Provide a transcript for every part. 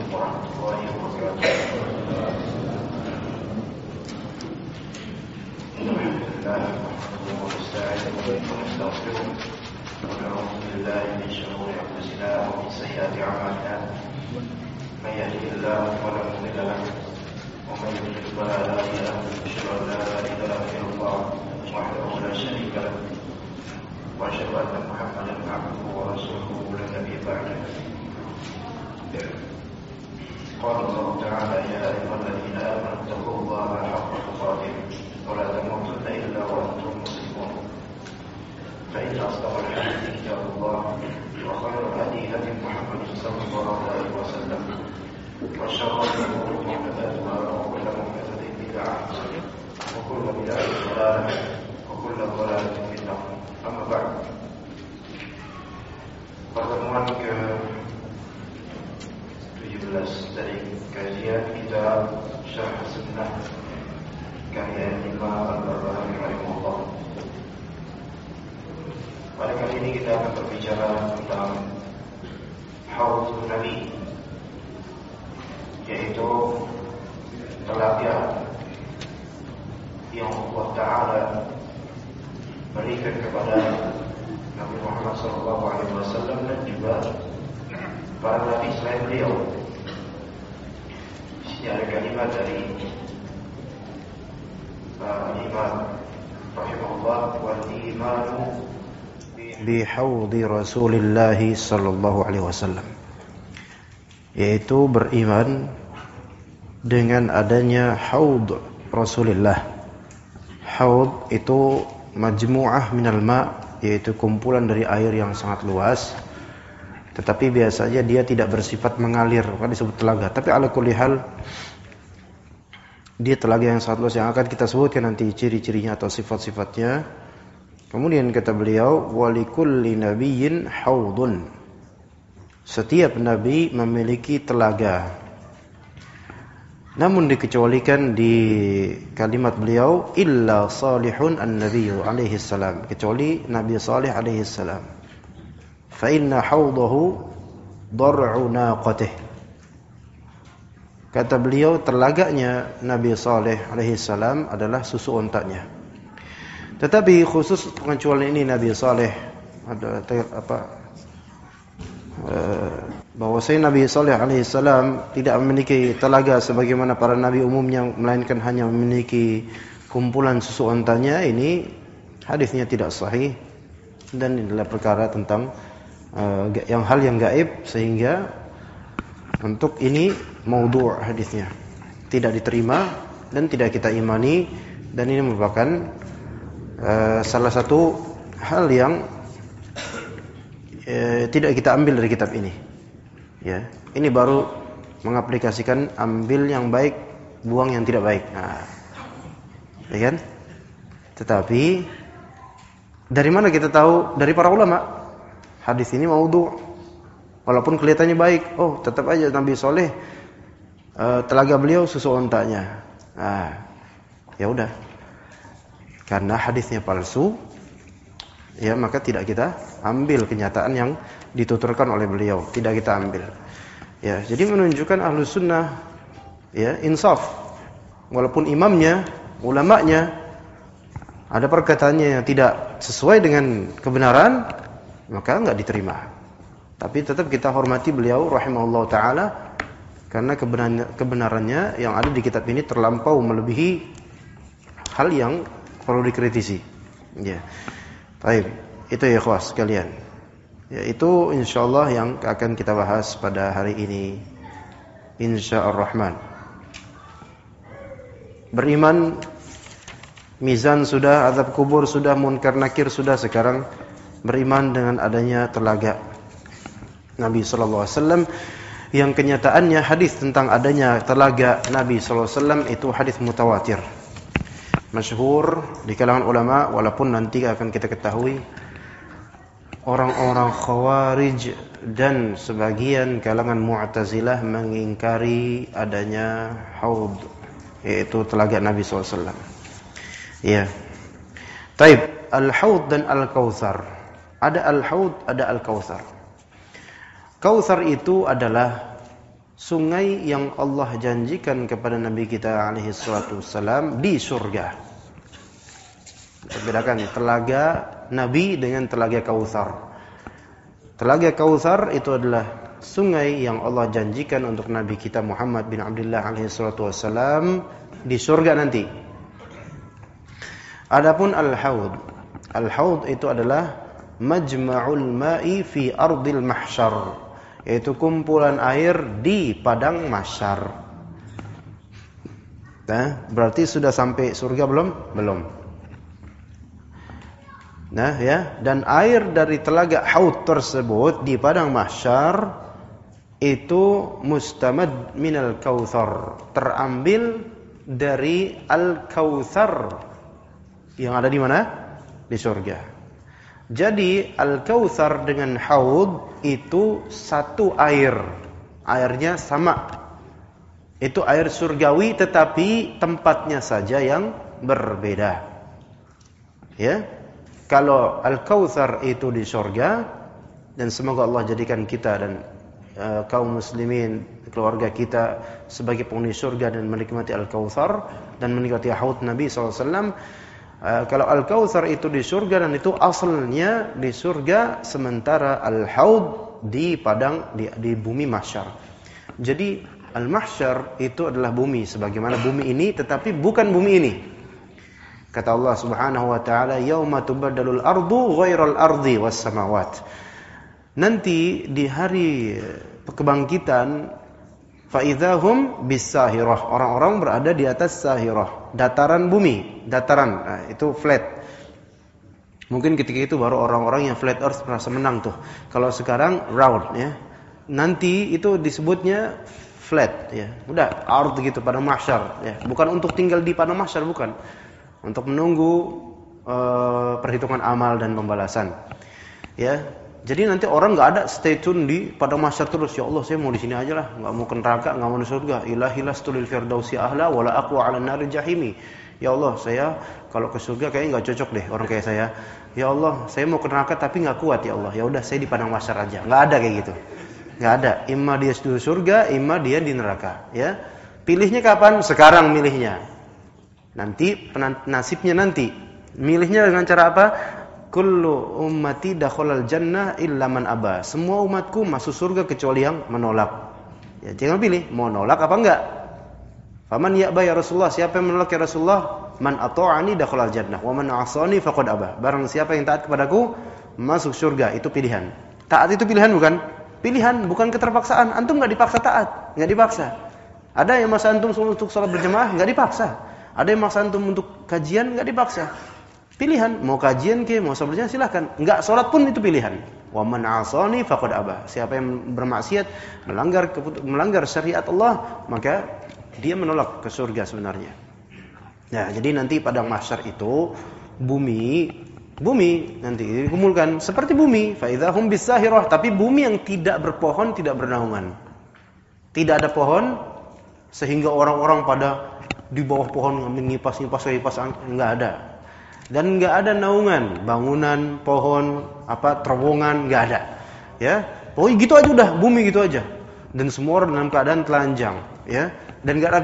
warahmatullahi wabarakatuh. Alhamdulillah, wa nasta'inuhu wa nastaghfiruh wa na'udzu billahi min shururi anfusina wa min sayyiati a'malina. Man yahdihillahu fala mudilla lahu wa man yudlil fala hadiya lahu. Asyhadu an la ilaha illallah wahdahu la syarika lahu wa asyhadu anna Muhammadan abduhu wa rasuluhu la nabiyya ba'dahu. قال الله تعالى يا أيها الذين آمنوا اتقوا الله حق تقاته ولا تموتن إلا وأنتم مسلمون فإن أصدق الحديث كتاب الله وخير الهدي هدي محمد صلى الله عليه وسلم وشر الأمور محدثاتها وكل محدثة بدعة وكل بدعة ضلالة وكل ضلالة في النار. أما بعد, pertemuan ke 17 dari kajian kitab Syarh Sunnah karya Imam Al-Barbahari rahimahullah. Pada kali ini kita akan berbicara tentang Haud Nabi, yaitu telaga yang Allah Ta'ala berikan kepada Nabi Muhammad SAW dan juga para nabi selain beliau. Di sini ada kalimat dari Imam rahimahullah, wal imanu bi haudi Rasulillah sallallahu alaihi wasallam, yaitu beriman dengan adanya haud Rasulullah. Haud itu majmu'ah minal ma', yaitu kumpulan dari air yang sangat luas, tetapi biasanya dia tidak bersifat mengalir, maka disebut telaga. Tapi ala kulli hal, dia telaga yang sangat luas yang akan kita sebutkan nanti ciri-cirinya atau sifat-sifatnya. Kemudian kata beliau, walikulli nabiyyin haudun, setiap nabi memiliki telaga. Namun dikecualikan di kalimat beliau, illa salihun an-nabiyyu alaihi salam, kecuali Nabi Salih alaihi salam. Fa inna haudahu dar'u naqatih. Kata beliau, telaganya Nabi Saleh alaihi salam adalah susu ontanya. Tetapi khusus pengecualian ini Nabi Saleh ada bahwasanya Nabi Saleh alaihi salam tidak memiliki telaga sebagaimana para nabi umumnya, melainkan hanya memiliki kumpulan susu ontanya. Ini hadisnya tidak sahih dan inilah perkara tentang hal yang gaib, sehingga untuk ini maudhu' hadisnya tidak diterima dan tidak kita imani, dan ini merupakan salah satu hal yang tidak kita ambil dari kitab ini. Ya, ini baru mengaplikasikan ambil yang baik, buang yang tidak baik. Nah, ya kan? Tetapi dari mana kita tahu? Dari para ulama. Hadis ini maudhu', walaupun kelihatannya baik. Oh, tetap aja Nabi Saleh telaga beliau susu ontanya. Nah, ya udah. Karena hadisnya palsu, ya maka tidak kita ambil kenyataan yang dituturkan oleh beliau, tidak kita ambil. Ya, jadi menunjukkan Ahlus Sunnah ya insaf. Walaupun imamnya, ulamanya ada perkataannya yang tidak sesuai dengan kebenaran, maka enggak diterima. Tapi tetap kita hormati beliau rahimahullah taala, karena kebenarannya yang ada di kitab ini terlampau melebihi hal yang perlu dikritisi. Ya. Baik, itu ya ikhwas sekalian. Ya, itu insyaallah yang akan kita bahas pada hari ini. Insyaallah. Beriman, mizan sudah, azab kubur sudah, munkar nakir sudah, sekarang beriman dengan adanya telaga Nabi sallallahu alaihi wasallam, yang kenyataannya hadis tentang adanya telaga Nabi sallallahu alaihi wasallam itu hadis mutawatir, masyhur di kalangan ulama. Walaupun nanti akan kita ketahui orang-orang Khawarij dan sebagian kalangan Mu'tazilah mengingkari adanya haud, yaitu telaga Nabi sallallahu alaihi wasallam. Ya. Taib, al-haud dan al-kautsar. Ada al-haud, ada al-kautsar. Kautsar itu adalah sungai yang Allah janjikan kepada Nabi kita alaihi salatu wassalam di surga. Kita bedakan telaga Nabi dengan telaga Kautsar. Telaga Kautsar itu adalah sungai yang Allah janjikan untuk Nabi kita Muhammad bin Abdullah alaihi salatu wassalam di surga nanti. Adapun al-haud. Al-haud itu adalah majma'ul ma'i fi ardil mahsyar, yaitu kumpulan air di padang mahsyar. Nah, berarti sudah sampai surga belum? Belum. Nah, ya, dan air dari telaga haud tersebut di padang mahsyar itu mustamad minal kautsar, terambil dari al-kautsar yang ada di mana? Di surga. Jadi al-kautsar dengan haud itu satu air. Airnya sama. Itu air surgawi tetapi tempatnya saja yang berbeda. Ya. Kalau al-kautsar itu di surga, dan semoga Allah jadikan kita dan kaum muslimin, keluarga kita sebagai penghuni surga dan menikmati al-kautsar dan menikmati haud Nabi SAW. Kalau al-kautsar itu di surga, dan itu asalnya di surga, sementara al-haud di padang di bumi mahsyar. Jadi al-mahsyar itu adalah bumi sebagaimana bumi ini, tetapi bukan bumi ini. Kata Allah Subhanahu wa taala, "Yauma tubaddalul ardu ghairal ardi was samawat." Nanti di hari kebangkitan, faidahum bisahirah, orang-orang berada di atas sahirah, dataran bumi, dataran, nah, itu flat. Mungkin ketika itu baru orang-orang yang flat earth merasa menang tuh. Kalau sekarang round, ya. Nanti itu disebutnya flat, ya. Udah ard gitu pada mahsyar, ya. Bukan untuk tinggal di padang mahsyar, bukan. Untuk menunggu perhitungan amal dan pembalasan. Ya. Jadi nanti orang nggak ada stay tune di padang mahsyar terus. Ya Allah, saya mau di sini aja lah, nggak mau ke neraka, nggak mau di surga. Ilahi lastul firdausi ahla wala aqwa 'ala nari jahimi. Ya Allah, saya kalau ke surga kayaknya nggak cocok deh orang kayak saya. Ya Allah, saya mau ke neraka tapi nggak kuat ya Allah. Ya udah, saya di padang mahsyar aja. Nggak ada kayak gitu. Nggak ada. Imma dia di surga, imma dia di neraka. Ya, pilihnya kapan? Sekarang milihnya. Nanti nasibnya nanti. Milihnya dengan cara apa? Kullu ummati dakhalal jannah illa man aba. Semua umatku masuk surga kecuali yang menolak. Ya, jangan pilih mau nolak apa enggak. Faman ya'ba ya Rasulullah, siapa yang menolak ya Rasulullah? Man ata'ani dakhalal jannah wa man 'asani faqad aba. Barang siapa yang taat kepadaku masuk surga, itu pilihan. Taat itu pilihan bukan? Pilihan, bukan keterpaksaan. Antum enggak dipaksa taat, enggak dipaksa. Ada yang maksa antum untuk salat berjamaah, enggak dipaksa. Ada yang maksa antum untuk kajian, enggak dipaksa. Pilihan, mau kajian ke, mau salat berjamaah silahkan. Enggak salat pun itu pilihan. Wa man 'asani faqad aba. Siapa yang bermaksiat, melanggar syariat Allah, maka dia menolak ke surga sebenarnya. Nah, jadi nanti padang mahsyar itu bumi nanti dikumpulkan seperti bumi, fa idzahum bisahirah, tapi bumi yang tidak berpohon, tidak bernaungan. Tidak ada pohon sehingga orang-orang pada di bawah pohon ngipas enggak ada. Dan enggak ada naungan, bangunan, pohon, terowongan, enggak ada. Ya, pokoknya gitu aja udah, bumi gitu aja. Dan semua orang dalam keadaan telanjang, ya. Dan enggak ada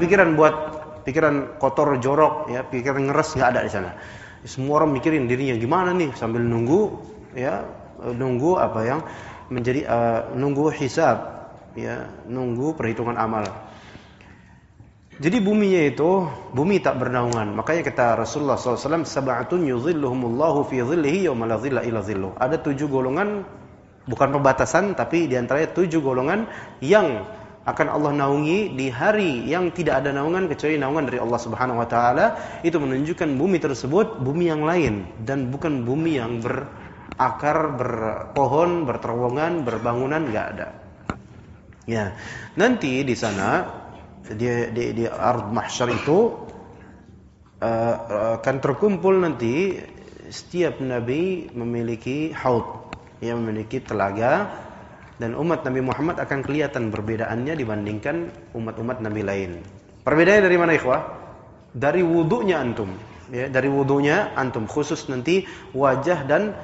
pikiran kotor, jorok, ya, pikiran ngeres, enggak ada di sana. Semua orang mikirin dirinya gimana nih sambil nunggu, ya, nunggu apa yang menjadi nunggu hisab, ya, nunggu perhitungan amal. Jadi bumi tak bernaungan. Makanya kata Rasulullah SAW, sab'atun yuzilluhumullahu fi dhillihi yawma la dhilla illa dhilluh. Ada 7 golongan, bukan pembatasan, tapi diantaranya 7 golongan yang akan Allah naungi di hari yang tidak ada naungan kecuali naungan dari Allah Subhanahu wa taala. Itu menunjukkan bumi tersebut bumi yang lain dan bukan bumi yang berakar, berpohon, berterowongan, berbangunan, enggak ada. Ya. Nanti di sana di ard mahsyar itu akan terkumpul nanti setiap nabi memiliki haud, yang memiliki telaga, dan umat Nabi Muhammad akan kelihatan perbedaannya dibandingkan umat-umat nabi lain. Perbedaannya dari mana, ikhwah? Dari wudunya antum, ya, dari wudunya antum, khusus nanti wajah dan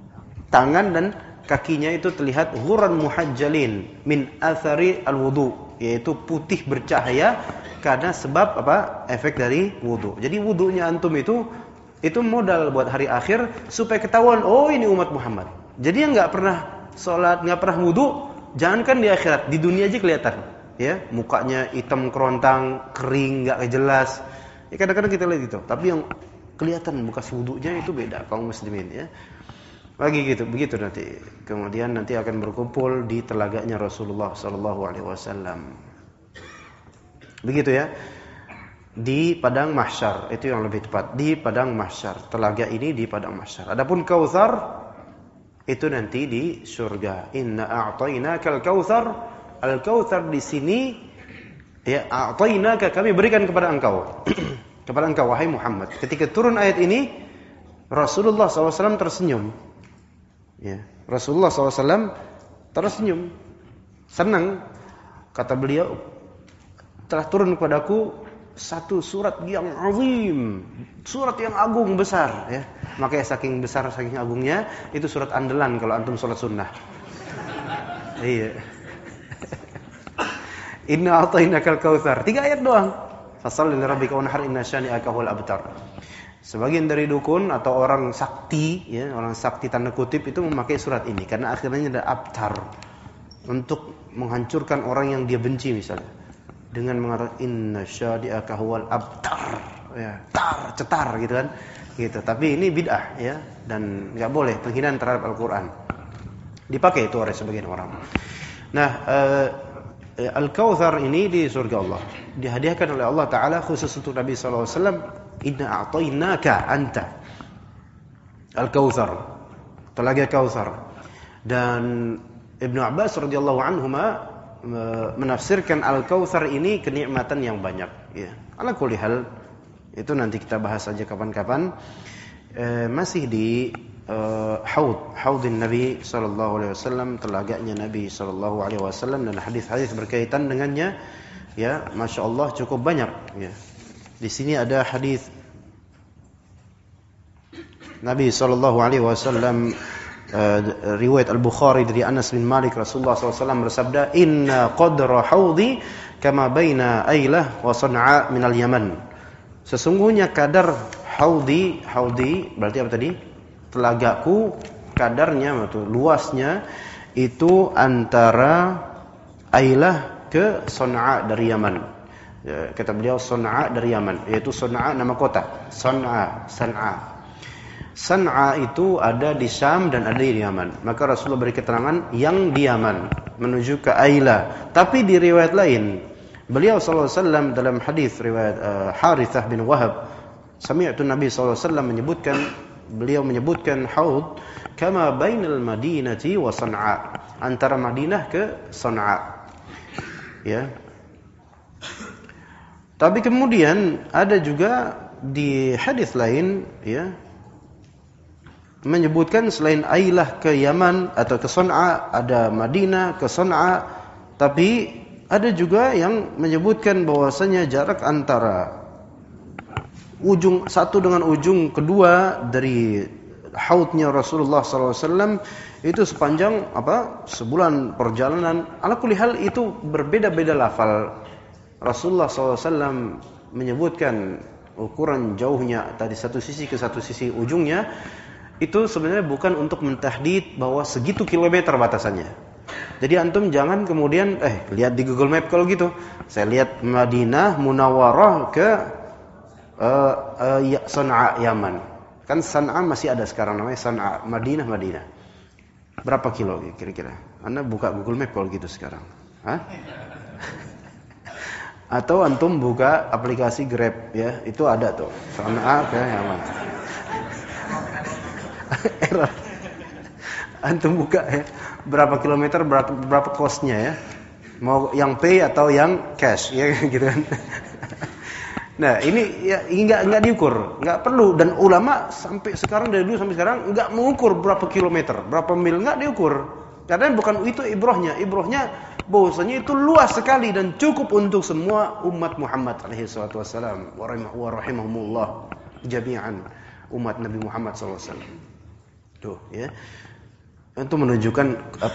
tangan dan kakinya itu terlihat ghurran muhajjalin min athari al-wudu. yaitu putih bercahaya karena sebab apa? Efek dari wudu. Jadi wudunya antum itu modal buat hari akhir supaya ketahuan, oh ini umat Muhammad. Jadi yang nggak pernah sholat, nggak pernah wudu, jangankan di akhirat, di dunia aja kelihatan, ya, mukanya hitam kerontang, kering, nggak jelas. Ya, kadang-kadang kita lihat gitu. Tapi yang kelihatan bekas wudunya itu beda kaum muslimin, ya. Lagi gitu, begitu nanti. Kemudian nanti akan berkumpul di telaganya Rasulullah sallallahu alaihi wasallam. Begitu ya. Di padang mahsyar, itu yang lebih tepat, di padang mahsyar. Telaga ini di padang mahsyar. Adapun Kautsar itu nanti di surga. Inna a'tainakal kautsar. Al-Kautsar di sini ya, a'tainaka, kami berikan kepada engkau. Kepada engkau wahai Muhammad. Ketika turun ayat ini, Rasulullah SAW tersenyum. Ya, Rasulullah SAW tersenyum, senang. Kata beliau, telah turun kepadaku satu surat yang azim, surat yang agung besar, ya. Makanya saking besar, saking agungnya, itu surat andalan kalau antum sholat sunnah. Iya. Inna a'tainakal kautsar. 3 ayat doang. Fashalli lirabbika wanhar inna syani'aka huwal abtar. Sebagian dari dukun atau orang sakti, ya, orang sakti tanda kutip itu memakai surat ini karena akhirnya ada abtar untuk menghancurkan orang yang dia benci misalnya. Dengan mengatakan inna syadi'aka huwal abtar, ya, cetar gitu kan, gitu. Tapi ini bid'ah, ya, dan enggak boleh, penghinaan terhadap Al-Qur'an. Dipakai itu oleh sebagian orang. Nah, Al-Kautsar ini di surga Allah dihadiahkan oleh Allah Ta'ala khusus untuk Nabi sallallahu alaihi wasallam. Inna a'tainaka anta Al-Kautsar, telaga Kautsar. Dan Ibnu Abbas radhiyallahu anhuma menafsirkan Al-Kautsar ini kenikmatan yang banyak, ya. Ala kulli hal itu nanti kita bahas saja kapan-kapan. Masih di haudin Nabi sallallahu alaihi wasallam, telaganya Nabi sallallahu alaihi wasallam, dan hadis-hadis berkaitan dengannya, ya, Masya Allah cukup banyak, ya. Di sini ada hadis Nabi sallallahu alaihi wasallam, riwayat Al-Bukhari dari Anas bin Malik, Rasulullah SAW bersabda, inna qadra haudi kama baina Ailah wa San'a minal Yaman. Sesungguhnya kadar haudi berarti apa tadi? Telagaku, kadarnya atau luasnya itu antara Ailah ke San'a dari Yaman. Ya, kata beliau San'a dari Yaman, yaitu San'a nama kota. San'a itu ada di Syam dan ada di Yaman. Maka Rasulullah beri keterangan yang di Yaman menuju ke Ailah. Tapi di riwayat lain, beliau sallallahu alaihi wasallam dalam hadis riwayat Harithah bin Wahab, sami'tu Nabi sallallahu alaihi wasallam menyebutkan haud kama bainal Madinati wa San'a, antara Madinah ke San'a. Ya. Tapi kemudian ada juga di hadis lain, ya, menyebutkan selain Ailah ke Yaman atau ke San'a, ada Madinah ke San'a. Tapi ada juga yang menyebutkan bahwasanya jarak antara ujung satu dengan ujung kedua dari haudnya Rasulullah SAW itu sepanjang sebulan perjalanan. Ala kulli hal itu berbeda-beda lafal. Rasulullah SAW menyebutkan ukuran jauhnya dari satu sisi ke satu sisi ujungnya itu sebenarnya bukan untuk mentahdid bahwa segitu kilometer batasannya. Jadi antum jangan kemudian lihat di Google Map kalau gitu. Saya lihat Madinah Munawwarah ke San'a Yaman. Kan San'a masih ada sekarang namanya San'a, Madinah. Berapa kilo kira-kira? Anda buka Google Map kalau gitu sekarang. Hah? Atau antum buka aplikasi Grab, ya, itu ada tuh. San'a ke Yaman. Error. Antum buka, ya, berapa kilometer, berapa cost-nya, ya. Mau yang pay atau yang cash, ya, gitu kan. Nah, ini ya enggak diukur, enggak perlu, dan ulama sampai sekarang, dari dulu sampai sekarang enggak mengukur berapa kilometer, berapa mil, enggak diukur. Karena bukan itu ibrahnya. Ibrahnya bahwasanya itu luas sekali dan cukup untuk semua umat Muhammad alaihi salatu wasallam wa rahimahumullah jami'an, umat Nabi Muhammad sallallahu alaihi wasallam. Tuh, ya. Itu menunjukkan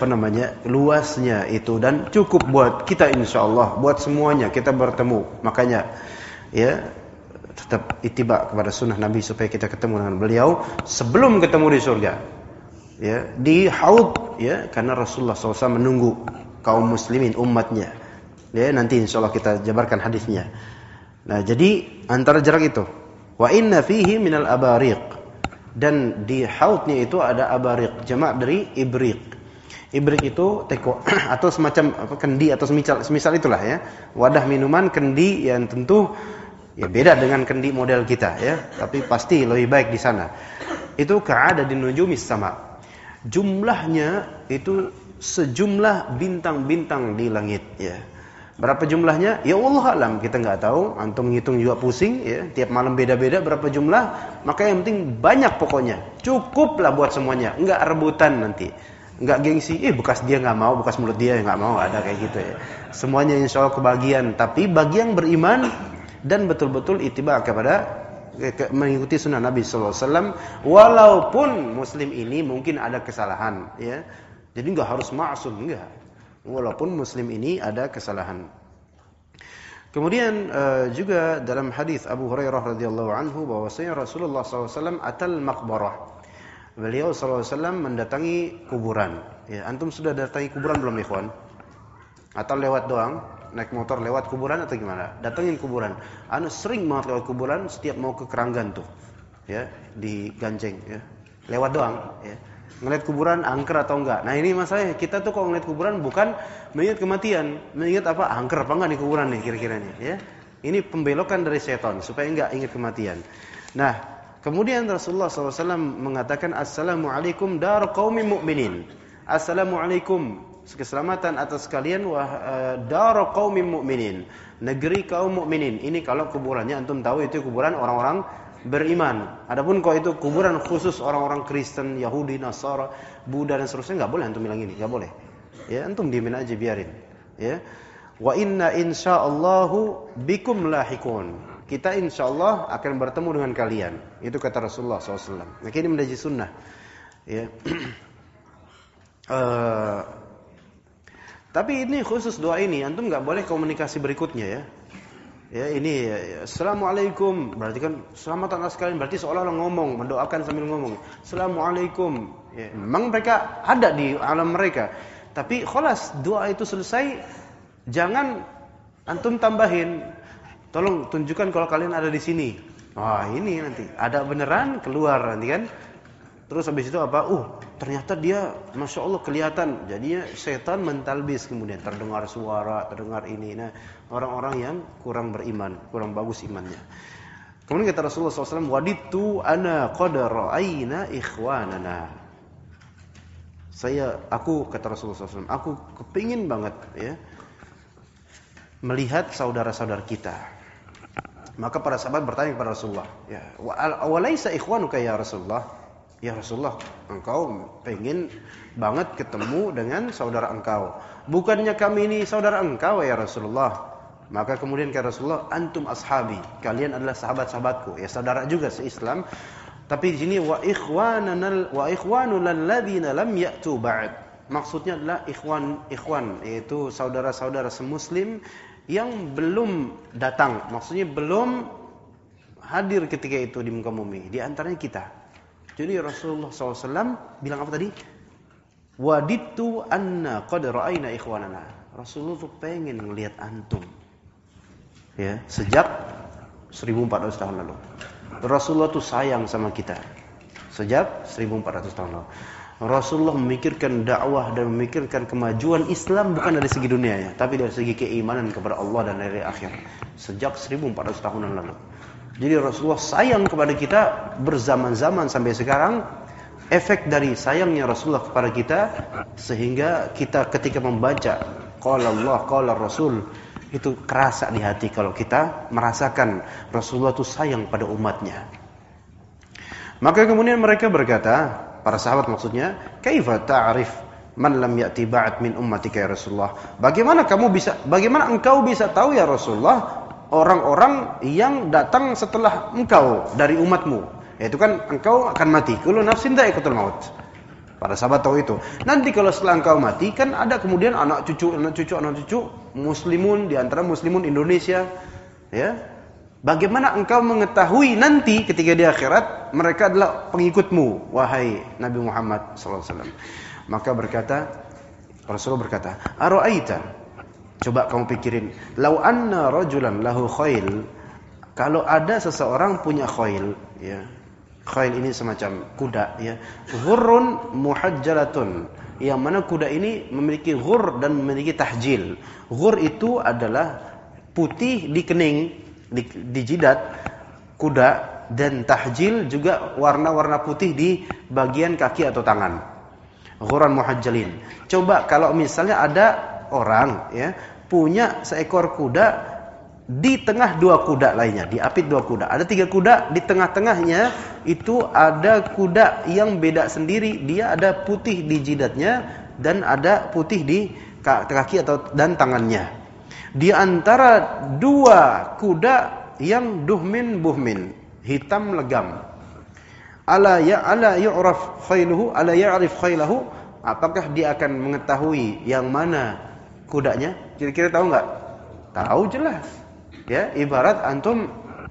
luasnya itu, dan cukup buat kita insyaallah, buat semuanya kita bertemu. Makanya ya tetap ittiba kepada sunnah Nabi supaya kita ketemu dengan beliau sebelum ketemu di surga. Ya, di haud ya, karena Rasulullah SAW menunggu kaum muslimin umatnya. Ya, nanti insyaallah kita jabarkan hadisnya. Nah, jadi antara jarak itu, wa inna fihi minal abariq, dan di haudnya itu ada abariq, jamak dari ibriq. Ibriq itu teko atau semacam kendi atau semisal itulah ya. Wadah minuman kendi yang tentu ya beda dengan kendi model kita ya, tapi pasti lebih baik di sana. Itu ka'ada di nujumis sama. Jumlahnya itu sejumlah bintang-bintang di langit ya. Berapa jumlahnya? Ya Allah alam, kita nggak tahu. Antum menghitung juga pusing ya. Tiap malam beda-beda berapa jumlah. Maka yang penting banyak pokoknya. Cukuplah buat semuanya. Nggak rebutan nanti. Nggak gengsi. Bekas dia nggak mau, bekas mulut dia nggak mau. Ada kayak gitu ya. Semuanya insya Allah kebagian. Tapi bagi yang beriman dan betul-betul ittiba kepada mengikuti sunnah Nabi SAW, walaupun muslim ini mungkin ada kesalahan ya. Jadi nggak harus ma'sum, enggak. Walaupun muslim ini ada kesalahan. Kemudian juga dalam hadis Abu Hurairah radhiyallahu anhu bahwasanya Rasulullah SAW atal maqbarah. Beliau SAW mendatangi kuburan. Ya, antum sudah datangi kuburan belum ikhwan? Atau lewat doang? Naik motor lewat kuburan atau gimana? Datangin kuburan. Anu sering banget lewat kuburan setiap mau ke Keranggan tuh. Ya, di Ganjeng ya. Lewat doang ya. Ngeliat kuburan angker atau enggak. Nah, ini masalahnya, kita tuh kalau ngeliat kuburan bukan mengingat kematian, mengingat apa? Angker apa enggak nih kuburan nih kira-kira nih ya. Ini pembelokan dari setan supaya enggak ingat kematian. Nah, kemudian Rasulullah SAW mengatakan assalamualaikum dar qaumin mu'minin. Assalamualaikum, keselamatan atas kalian dar qaumin mu'minin, negeri kaum mukminin. Ini kalau kuburannya antum tahu itu kuburan orang-orang beriman. Adapun kalau itu kuburan khusus orang-orang Kristen, Yahudi, Nasara, Buddha dan seterusnya, enggak boleh antum bilang ini, enggak boleh. Ya, antum diemin aja, biarin. Ya. Wa inna insyaallahu bikum lahikun. Kita insyaallah akan bertemu dengan kalian. Itu kata Rasulullah SAW. Nah, ini menjadi sunnah. Ya. Tapi ini khusus doa ini, antum enggak boleh komunikasi berikutnya ya. Ya, ini assalamualaikum, berarti kan selamat atas kalian, berarti seolah-olah ngomong, mendoakan sambil ngomong assalamualaikum. Ya, memang mereka ada di alam mereka, tapi khalas doa itu selesai, jangan antum tambahin, tolong tunjukkan kalau kalian ada di sini. Wah, ini nanti ada beneran keluar nanti kan. Terus habis itu apa? Ternyata dia Masya Allah kelihatan. Jadinya setan mentalbis, kemudian terdengar suara, terdengar ini. Nah, orang-orang yang kurang beriman, kurang bagus imannya. Kemudian kata Rasulullah SAW, waditu ana qad ra'ayna ikhwanana. Aku kata Rasulullah SAW, aku kepingin banget ya melihat saudara-saudara kita. Maka para sahabat bertanya kepada Rasulullah, ya, walaysa ikhwanuka ya Rasulullah? Ya Rasulullah, engkau pengen banget ketemu dengan saudara engkau. Bukannya kami ini saudara engkau ya Rasulullah? Maka kemudian kata Rasulullah, antum ashabi, kalian adalah sahabat-sahabatku. Ya, saudara juga se-Islam. Tapi di sini wa ikhwanul ladzina lam ya'tu ba'd. Maksudnya adalah ikhwan, yaitu saudara-saudara semuslim yang belum datang. Maksudnya belum hadir ketika itu di muka bumi. Di antaranya kita. Jadi Rasulullah SAW bilang apa tadi? Waditu anna qad ra'ayna ikhwanana. Rasulullah tuh pengen ngelihat antum. Ya, sejak 1400 tahun lalu. Rasulullah tuh sayang sama kita. Sejak 1400 tahun lalu. Rasulullah memikirkan dakwah dan memikirkan kemajuan Islam bukan dari segi dunia ya, tapi dari segi keimanan kepada Allah dan hari akhir. Sejak 1400 tahunan lalu. Jadi Rasulullah sayang kepada kita berzaman-zaman sampai sekarang. Efek dari sayangnya Rasulullah kepada kita, sehingga kita ketika membaca qala Allah, qala Rasul, itu kerasa di hati kalau kita merasakan Rasulullah itu sayang pada umatnya. Maka kemudian mereka berkata, para sahabat maksudnya, kaifa ta'rif man lam ya'ti ba'd min ummatika ya Rasulullah? Bagaimana engkau bisa tahu ya Rasulullah orang-orang yang datang setelah engkau dari umatmu? Yaitu kan engkau akan mati. Kullu nafsin dha'iqatul maut. Para sahabat tahu itu. Nanti kalau setelah engkau mati, kan ada kemudian anak cucu muslimun di antara muslimun Indonesia, ya. Bagaimana engkau mengetahui nanti ketika di akhirat mereka adalah pengikutmu, wahai Nabi Muhammad SAW? Maka Rasulullah berkata, "Ara'aita?" Coba kamu pikirin, "Lau anna rajulan lahu khail." Kalau ada seseorang punya khail, ya. Khail ini semacam kuda, ya. Ghurrun muhajjalatun. Yang mana kuda ini memiliki ghur dan memiliki tahjil. Ghur itu adalah putih di kening, di jidat kuda, dan tahjil juga warna-warna putih di bagian kaki atau tangan. Ghurran muhajjalin. Coba kalau misalnya ada orang, ya, punya seekor kuda di tengah dua kuda lainnya, diapit dua kuda. Ada 3 kuda, di tengah-tengahnya itu ada kuda yang beda sendiri. Dia ada putih di jidatnya dan ada putih di kaki dan tangannya. Di antara 2 kuda yang duhmin buhmin, hitam legam. Ala ya'rif khailahu? Apakah dia akan mengetahui yang mana kudanya? Kira-kira tahu enggak? Tahu jelas. Ya, ibarat antum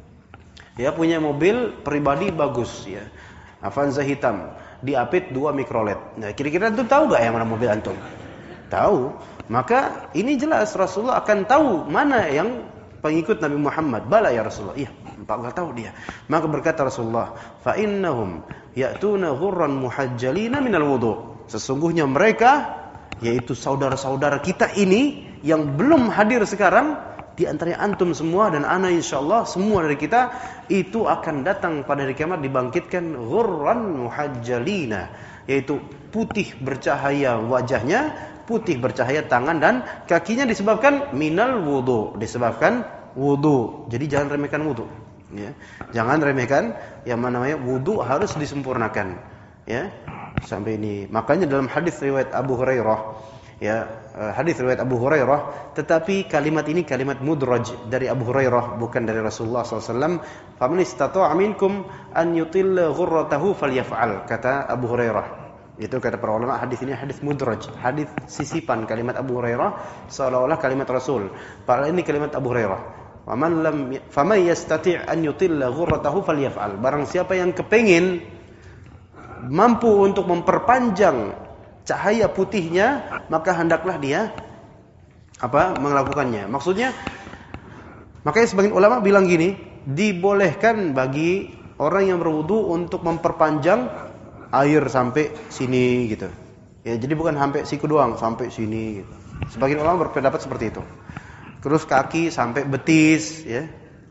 ya punya mobil pribadi bagus, ya. Avanza hitam, diapit 2 mikrolet. Nah, kira-kira antum tahu enggak yang mana mobil antum? Tahu. Maka ini jelas Rasulullah akan tahu mana yang pengikut Nabi Muhammad. Bala ya Rasulullah. Iya, enggak tahu dia. Maka berkata Rasulullah, "Fa innahum ya'tuna ghurran muhajjalina minal wudu." Sesungguhnya mereka, yaitu saudara-saudara kita ini yang belum hadir sekarang, di antaranya antum semua dan ana insyaallah semua dari kita, itu akan datang pada hari kiamat dibangkitkan ghurran muhajjalina, yaitu putih bercahaya wajahnya, putih bercahaya tangan dan kakinya, disebabkan minal wudu, disebabkan wudu. Jadi jangan remehkan wudu, ya. Jangan remehkan yang namanya wudu, harus disempurnakan, ya. Sampai ini. Makanya dalam hadis riwayat Abu Hurairah, ya, hadis riwayat Abu Hurairah, tetapi kalimat ini kalimat mudraj dari Abu Hurairah, bukan dari Rasulullah SAW. "Faman istata'a minkum an yutilla ghurratahu falyaf'al." Kata Abu Hurairah. Itu kata para ulama, hadis ini hadis mudraj, hadis sisipan kalimat Abu Hurairah seolah-olah kalimat Rasul. Padahal ini kalimat Abu Hurairah. Faman yastati' an yutilla ghurratahu falyaf'al. Barang siapa yang kepengin mampu untuk memperpanjang cahaya putihnya, maka hendaklah dia melakukannya. Maksudnya, makanya sebagian ulama bilang gini, dibolehkan bagi orang yang berwudu untuk memperpanjang air sampai sini gitu. Ya, jadi bukan sampai siku doang, sampai sini gitu. Sebagian ulama berpendapat seperti itu. Terus kaki sampai betis, ya.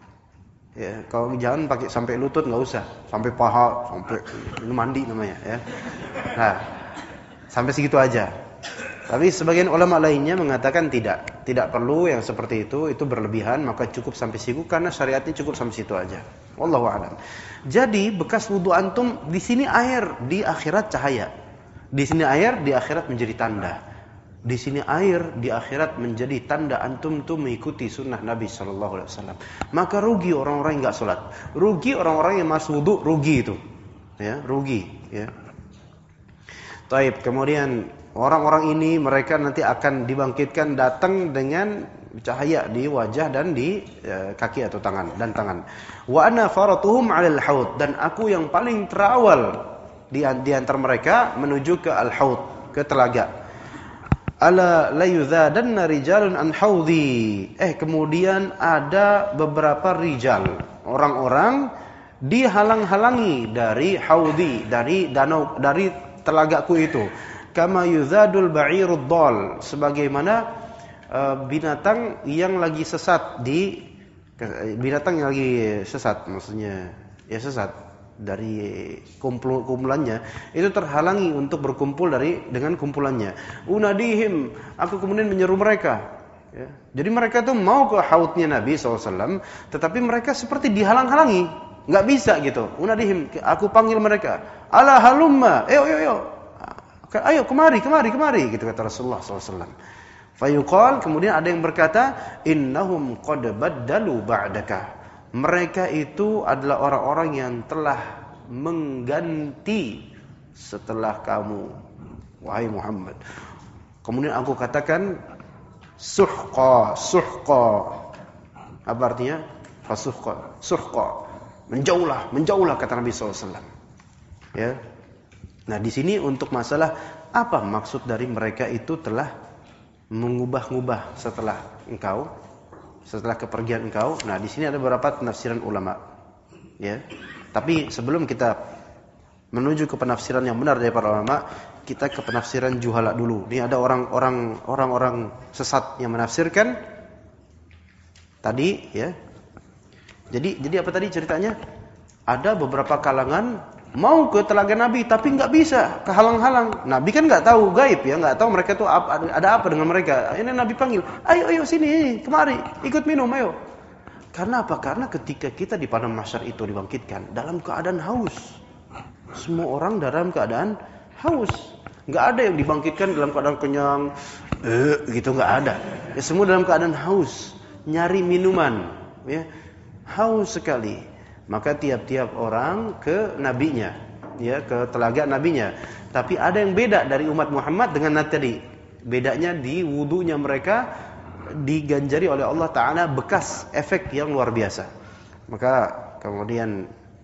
Ya, kalau jangan pakai sampai lutut, enggak usah. Sampai paha, sampai ini mandi namanya, ya. Nah, sampai segitu aja. Tapi sebagian ulama lainnya mengatakan tidak perlu yang seperti itu berlebihan, maka cukup sampai siku karena syariatnya cukup sampai situ aja. Wallahu a'lam. Jadi bekas wudu antum di sini air, di akhirat cahaya. Di sini air, di akhirat menjadi tanda. Di sini air, di akhirat menjadi tanda antum tuh mengikuti sunnah Nabi sallallahu alaihi wasallam. Maka rugi orang-orang yang enggak salat. Rugi orang-orang yang masuk wudu, rugi itu. Ya, rugi, ya. Taib, kemudian orang-orang ini mereka nanti akan dibangkitkan datang dengan cahaya di wajah dan di kaki atau tangan. Wa ana faratuhum 'alal haud, dan aku yang paling terawal di antara mereka menuju ke al-haud, ke telaga. Ala la yuzadanna rijalun an haudhi. Kemudian ada beberapa rijal, orang-orang dihalang-halangi dari haudhi, dari danau, dari telagaku itu. Kama yuzadul ba'irud dal, sebagaimana binatang yang lagi sesat maksudnya ya sesat dari kumpulannya itu terhalangi untuk berkumpul dengan kumpulannya. Unadihim, aku kemudian menyeru mereka, ya. Jadi mereka tuh mau ke haudnya Nabi SAW, tetapi mereka seperti dihalang-halangi, nggak bisa gitu. Unadihim, aku panggil mereka, ala halumma, ayo kemari gitu kata Rasulullah SAW. Fayuqal, kemudian ada yang berkata, innahum qad baddalu ba'daka. Mereka itu adalah orang-orang yang telah mengganti setelah kamu. wahai Muhammad. Kemudian aku katakan suhqa. Apa artinya? Suhqa. Menjauhlah kata Nabi SAW. Ya. Nah, di sini untuk masalah apa maksud dari mereka itu telah mengubah-ubah setelah kepergian engkau. Nah, di sini ada beberapa penafsiran ulama. Ya. Tapi sebelum kita menuju ke penafsiran yang benar dari para ulama, kita ke penafsiran juhala dulu. Ini ada orang-orang sesat yang menafsirkan tadi, ya. Jadi apa tadi ceritanya? Ada beberapa kalangan mau ke telaga Nabi tapi nggak bisa, kehalang-halang. Nabi kan nggak tahu gaib, ya, nggak tahu mereka tuh ada apa dengan mereka. Ini Nabi panggil, ayo sini, kemari, ikut minum, ayo. Karena apa? Karena ketika kita di padang mahsyar itu dibangkitkan dalam keadaan haus. Semua orang dalam keadaan haus. Nggak ada yang dibangkitkan dalam keadaan kenyang, gitu nggak ada. Ya, semua dalam keadaan haus, nyari minuman, ya, haus sekali. Maka tiap-tiap orang ke nabinya, ya, ke telaga nabinya. Tapi ada yang beda dari umat Muhammad dengan tadi. Bedanya di wudunya mereka diganjari oleh Allah Ta'ala bekas efek yang luar biasa. Maka kemudian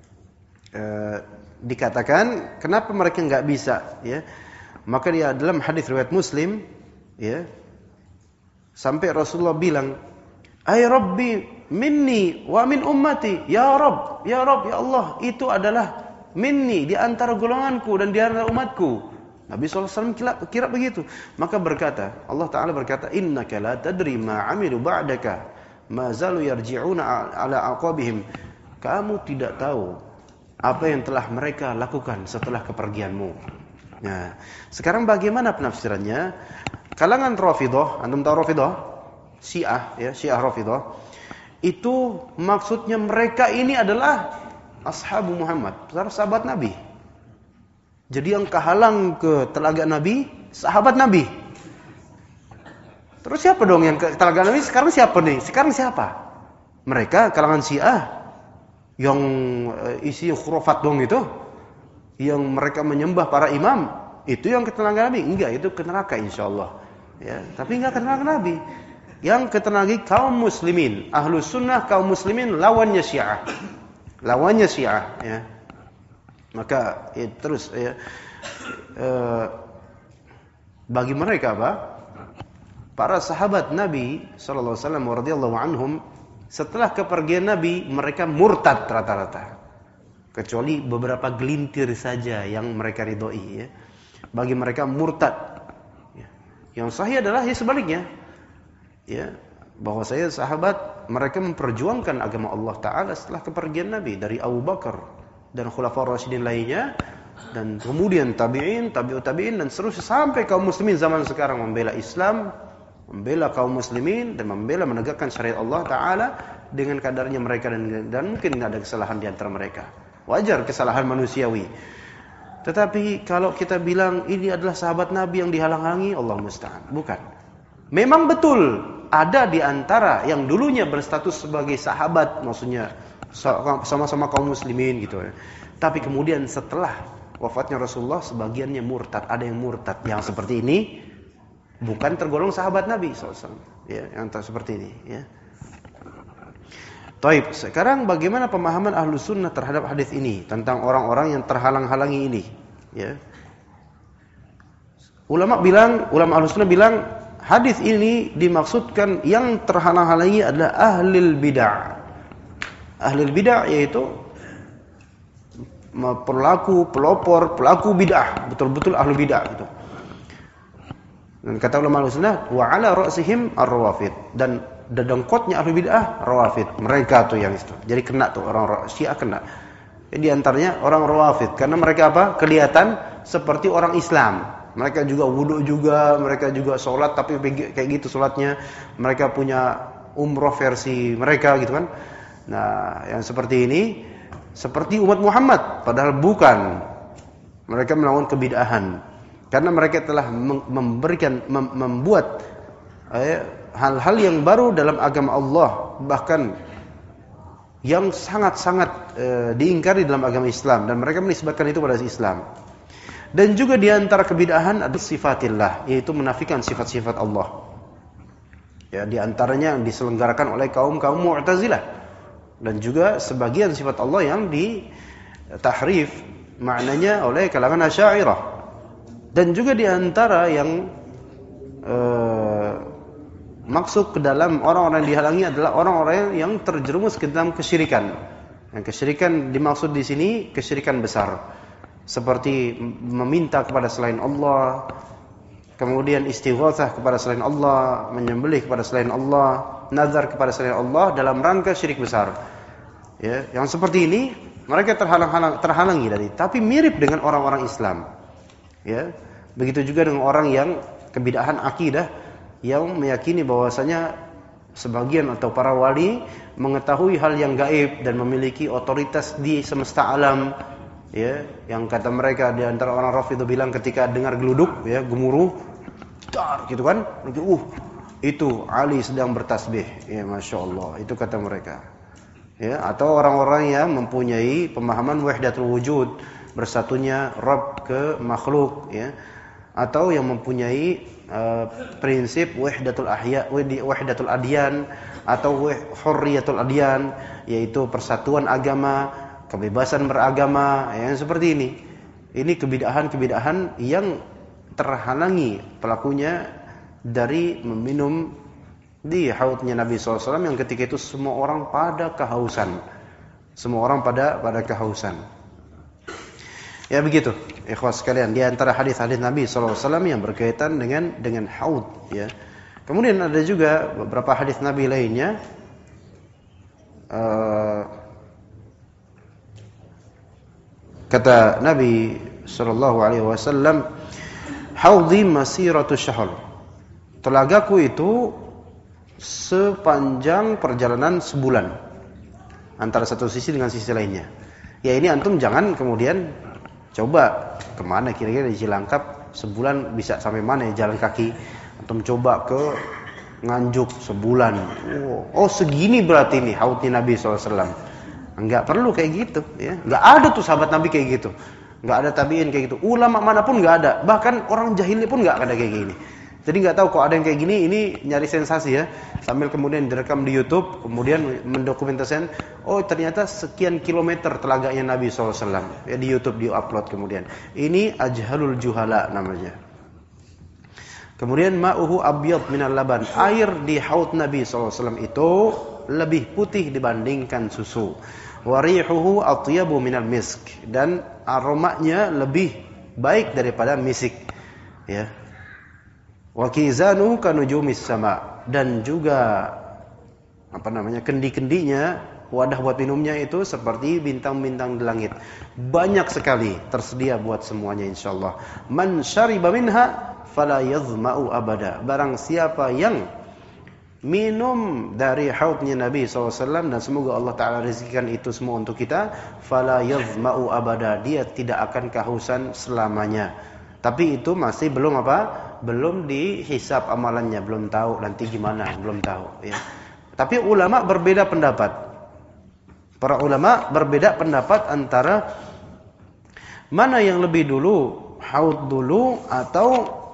dikatakan kenapa mereka nggak bisa, ya? Maka dia dalam hadis riwayat Muslim, ya, sampai Rasulullah bilang, "Ay Rabbi minni wa min ummati, ya Rabb, ya Allah, itu adalah minni, di antara golonganku dan di antara umatku." Nabi SAW kira begitu. Maka berkata, Allah Ta'ala berkata, "Innaka la tadri ma amilu ba'daka, ma zalu yarji'una ala aqabihim." Kamu tidak tahu apa yang telah mereka lakukan setelah kepergianmu. Nah, sekarang bagaimana penafsirannya? Kalangan Rafidhah, antum tahu Rafidhah? Syiah, ya, Syiah Rafidhah. Itu maksudnya mereka ini adalah ashabu Muhammad, sahabat Nabi. Jadi yang kehalang ke telaga Nabi, sahabat Nabi. Terus siapa dong yang ke telaga Nabi? Sekarang siapa nih? Sekarang siapa? Mereka kalangan Syiah yang isi khurafat dong itu, yang mereka menyembah para imam, itu yang ke telaga Nabi? Enggak, itu ke neraka insyaallah. Ya, tapi enggak ke telaga Nabi. Yang ke telaga kaum muslimin, Ahlus Sunnah kaum muslimin lawannya Syiah. Lawannya Syiah, ya. Maka ya, terus ya, bagi mereka apa? Para sahabat Nabi sallallahu alaihi wasallam radhiyallahu anhum, setelah kepergian Nabi mereka murtad rata-rata. Kecuali beberapa gelintir saja yang mereka ridhoi, ya. Bagi mereka murtad. Ya. Yang sahih adalah ya sebaliknya. Ya, bahwa saya sahabat mereka memperjuangkan agama Allah Ta'ala setelah kepergian Nabi, dari Abu Bakar dan Khulafaur Rasyidin lainnya, dan kemudian tabi'in, tabi'ut tabi'in, dan seterusnya sampai kaum muslimin zaman sekarang membela Islam, membela kaum muslimin, dan membela menegakkan syariat Allah Ta'ala dengan kadarnya mereka, dan mungkin ada kesalahan di antara mereka. Wajar kesalahan manusiawi. Tetapi kalau kita bilang ini adalah sahabat Nabi yang dihalang-halangi, Allah musta'an. Bukan. Memang betul ada di antara yang dulunya berstatus sebagai sahabat, maksudnya sama-sama kaum muslimin gitu. Tapi kemudian setelah wafatnya Rasulullah sebagiannya murtad, ada yang murtad. Yang seperti ini bukan tergolong sahabat Nabi SAW. Ya, yang seperti ini, ya. Taib. Sekarang bagaimana pemahaman Ahlus Sunnah terhadap hadis ini tentang orang-orang yang terhalang-halangi ini, ya. Ulama Ahlus Sunnah bilang hadis ini dimaksudkan yang terhalang-halangi adalah ahlul bid'ah. Ahlul bid'ah yaitu pelaku bid'ah, betul-betul ahlu bid'ah gitu. Dan kata ulama Ahlussunnah, wa ala ra'sihim ar-rawafid, dan dengkotnya ahlu bid'ah rawafid. Mereka tuh yang itu. Jadi kena tuh orang Syiah kena. Di antaranya orang rawafid karena mereka apa? Kelihatan seperti orang Islam. Mereka juga wudu juga, mereka juga sholat tapi kayak gitu sholatnya. Mereka punya umroh versi mereka gitu kan. Nah, yang seperti ini seperti umat Muhammad, padahal bukan. Mereka melakukan kebid'ahan karena mereka telah membuat hal-hal yang baru dalam agama Allah, bahkan yang sangat-sangat diingkari dalam agama Islam, dan mereka menisbatkan itu pada Islam. Dan juga di antara kebid'ahan ada sifatillah, yaitu menafikan sifat-sifat Allah. Ya, di antaranya yang diselenggarakan oleh kaum Mu'tazilah, dan juga sebagian sifat Allah yang ditahrif maknanya oleh kalangan Asy'ariyah. Dan juga di antara yang maksud ke dalam orang-orang yang dihalangi adalah orang-orang yang terjerumus ke dalam kesyirikan. Yang kesyirikan dimaksud di sini kesyirikan besar, seperti meminta kepada selain Allah, kemudian istighatsah kepada selain Allah, menyembelih kepada selain Allah, nazar kepada selain Allah dalam rangka syirik besar. Ya, yang seperti ini mereka terhalangi dari, tapi mirip dengan orang-orang Islam. Ya, begitu juga dengan orang yang kebid'ahan akidah yang meyakini bahwasanya sebagian atau para wali mengetahui hal yang gaib dan memiliki otoritas di semesta alam. Ya, yang kata mereka di antara orang Rafidhah bilang ketika dengar geluduk, ya, gemuruh, dar, gitu kan, itu Ali sedang bertasbih, ya, masya Allah, itu kata mereka. Ya, atau orang-orang yang mempunyai pemahaman wahdatul wujud, bersatunya Rabb ke makhluk, ya, atau yang mempunyai prinsip wahdatul ahya, wahdatul adyan, atau hurriyatul adyan, yaitu persatuan agama, kebebasan beragama, yang seperti ini. Ini kebid'ahan yang terhalangi pelakunya dari meminum di haudnya Nabi SAW, yang ketika itu semua orang pada kehausan. Semua orang pada kehausan. Ya begitu, ikhwas sekalian, di antara hadis-hadis Nabi SAW yang berkaitan dengan haud, ya. Kemudian ada juga beberapa hadis Nabi lainnya. Kata Nabi sallallahu alaihi wasallam, "Haudhi masiratu syahr." Telagaku itu sepanjang perjalanan sebulan, antara satu sisi dengan sisi lainnya. Ya, ini antum jangan kemudian coba kemana kira-kira di Cilangkap sebulan bisa sampai mana ya jalan kaki. Antum coba ke Nganjuk sebulan. Oh, segini berarti ini haudnya Nabi SAW. Enggak perlu kayak gitu, ya. Enggak ada tuh sahabat Nabi kayak gitu. Enggak ada tabi'in kayak gitu. Ulama manapun enggak ada. Bahkan orang jahilnya pun enggak ada kayak gini. Jadi enggak tahu kok ada yang kayak gini, ini nyari sensasi, ya. Sambil kemudian direkam di YouTube, kemudian mendokumentasikan, oh ternyata sekian kilometer telaganya Nabi SAW. Ya, di YouTube di-upload kemudian. Ini ajhalul juhala namanya. Kemudian ma'uhu abyad minal laban. Air di haud Nabi SAW itu lebih putih dibandingkan susu. Warihuhu atyabu minal misk, dan aromanya lebih baik daripada misik, ya. Wa kizanu kanujumis sama, dan juga kendi-kendinya, wadah buat minumnya itu seperti bintang-bintang di langit. Banyak sekali tersedia buat semuanya insyaallah. Man syariba minha fala yadhma'u abada. Barang siapa yang minum dari haudnya Nabi SAW, dan semoga Allah Ta'ala rezekikan itu semua untuk kita, fala yadhma'u abada, dia tidak akan kehausan selamanya. Tapi itu masih belum belum dihisab amalannya, belum tahu nanti gimana, belum tahu, ya. Tapi ulama berbeda pendapat. Para ulama berbeda pendapat antara mana yang lebih dulu, haud dulu atau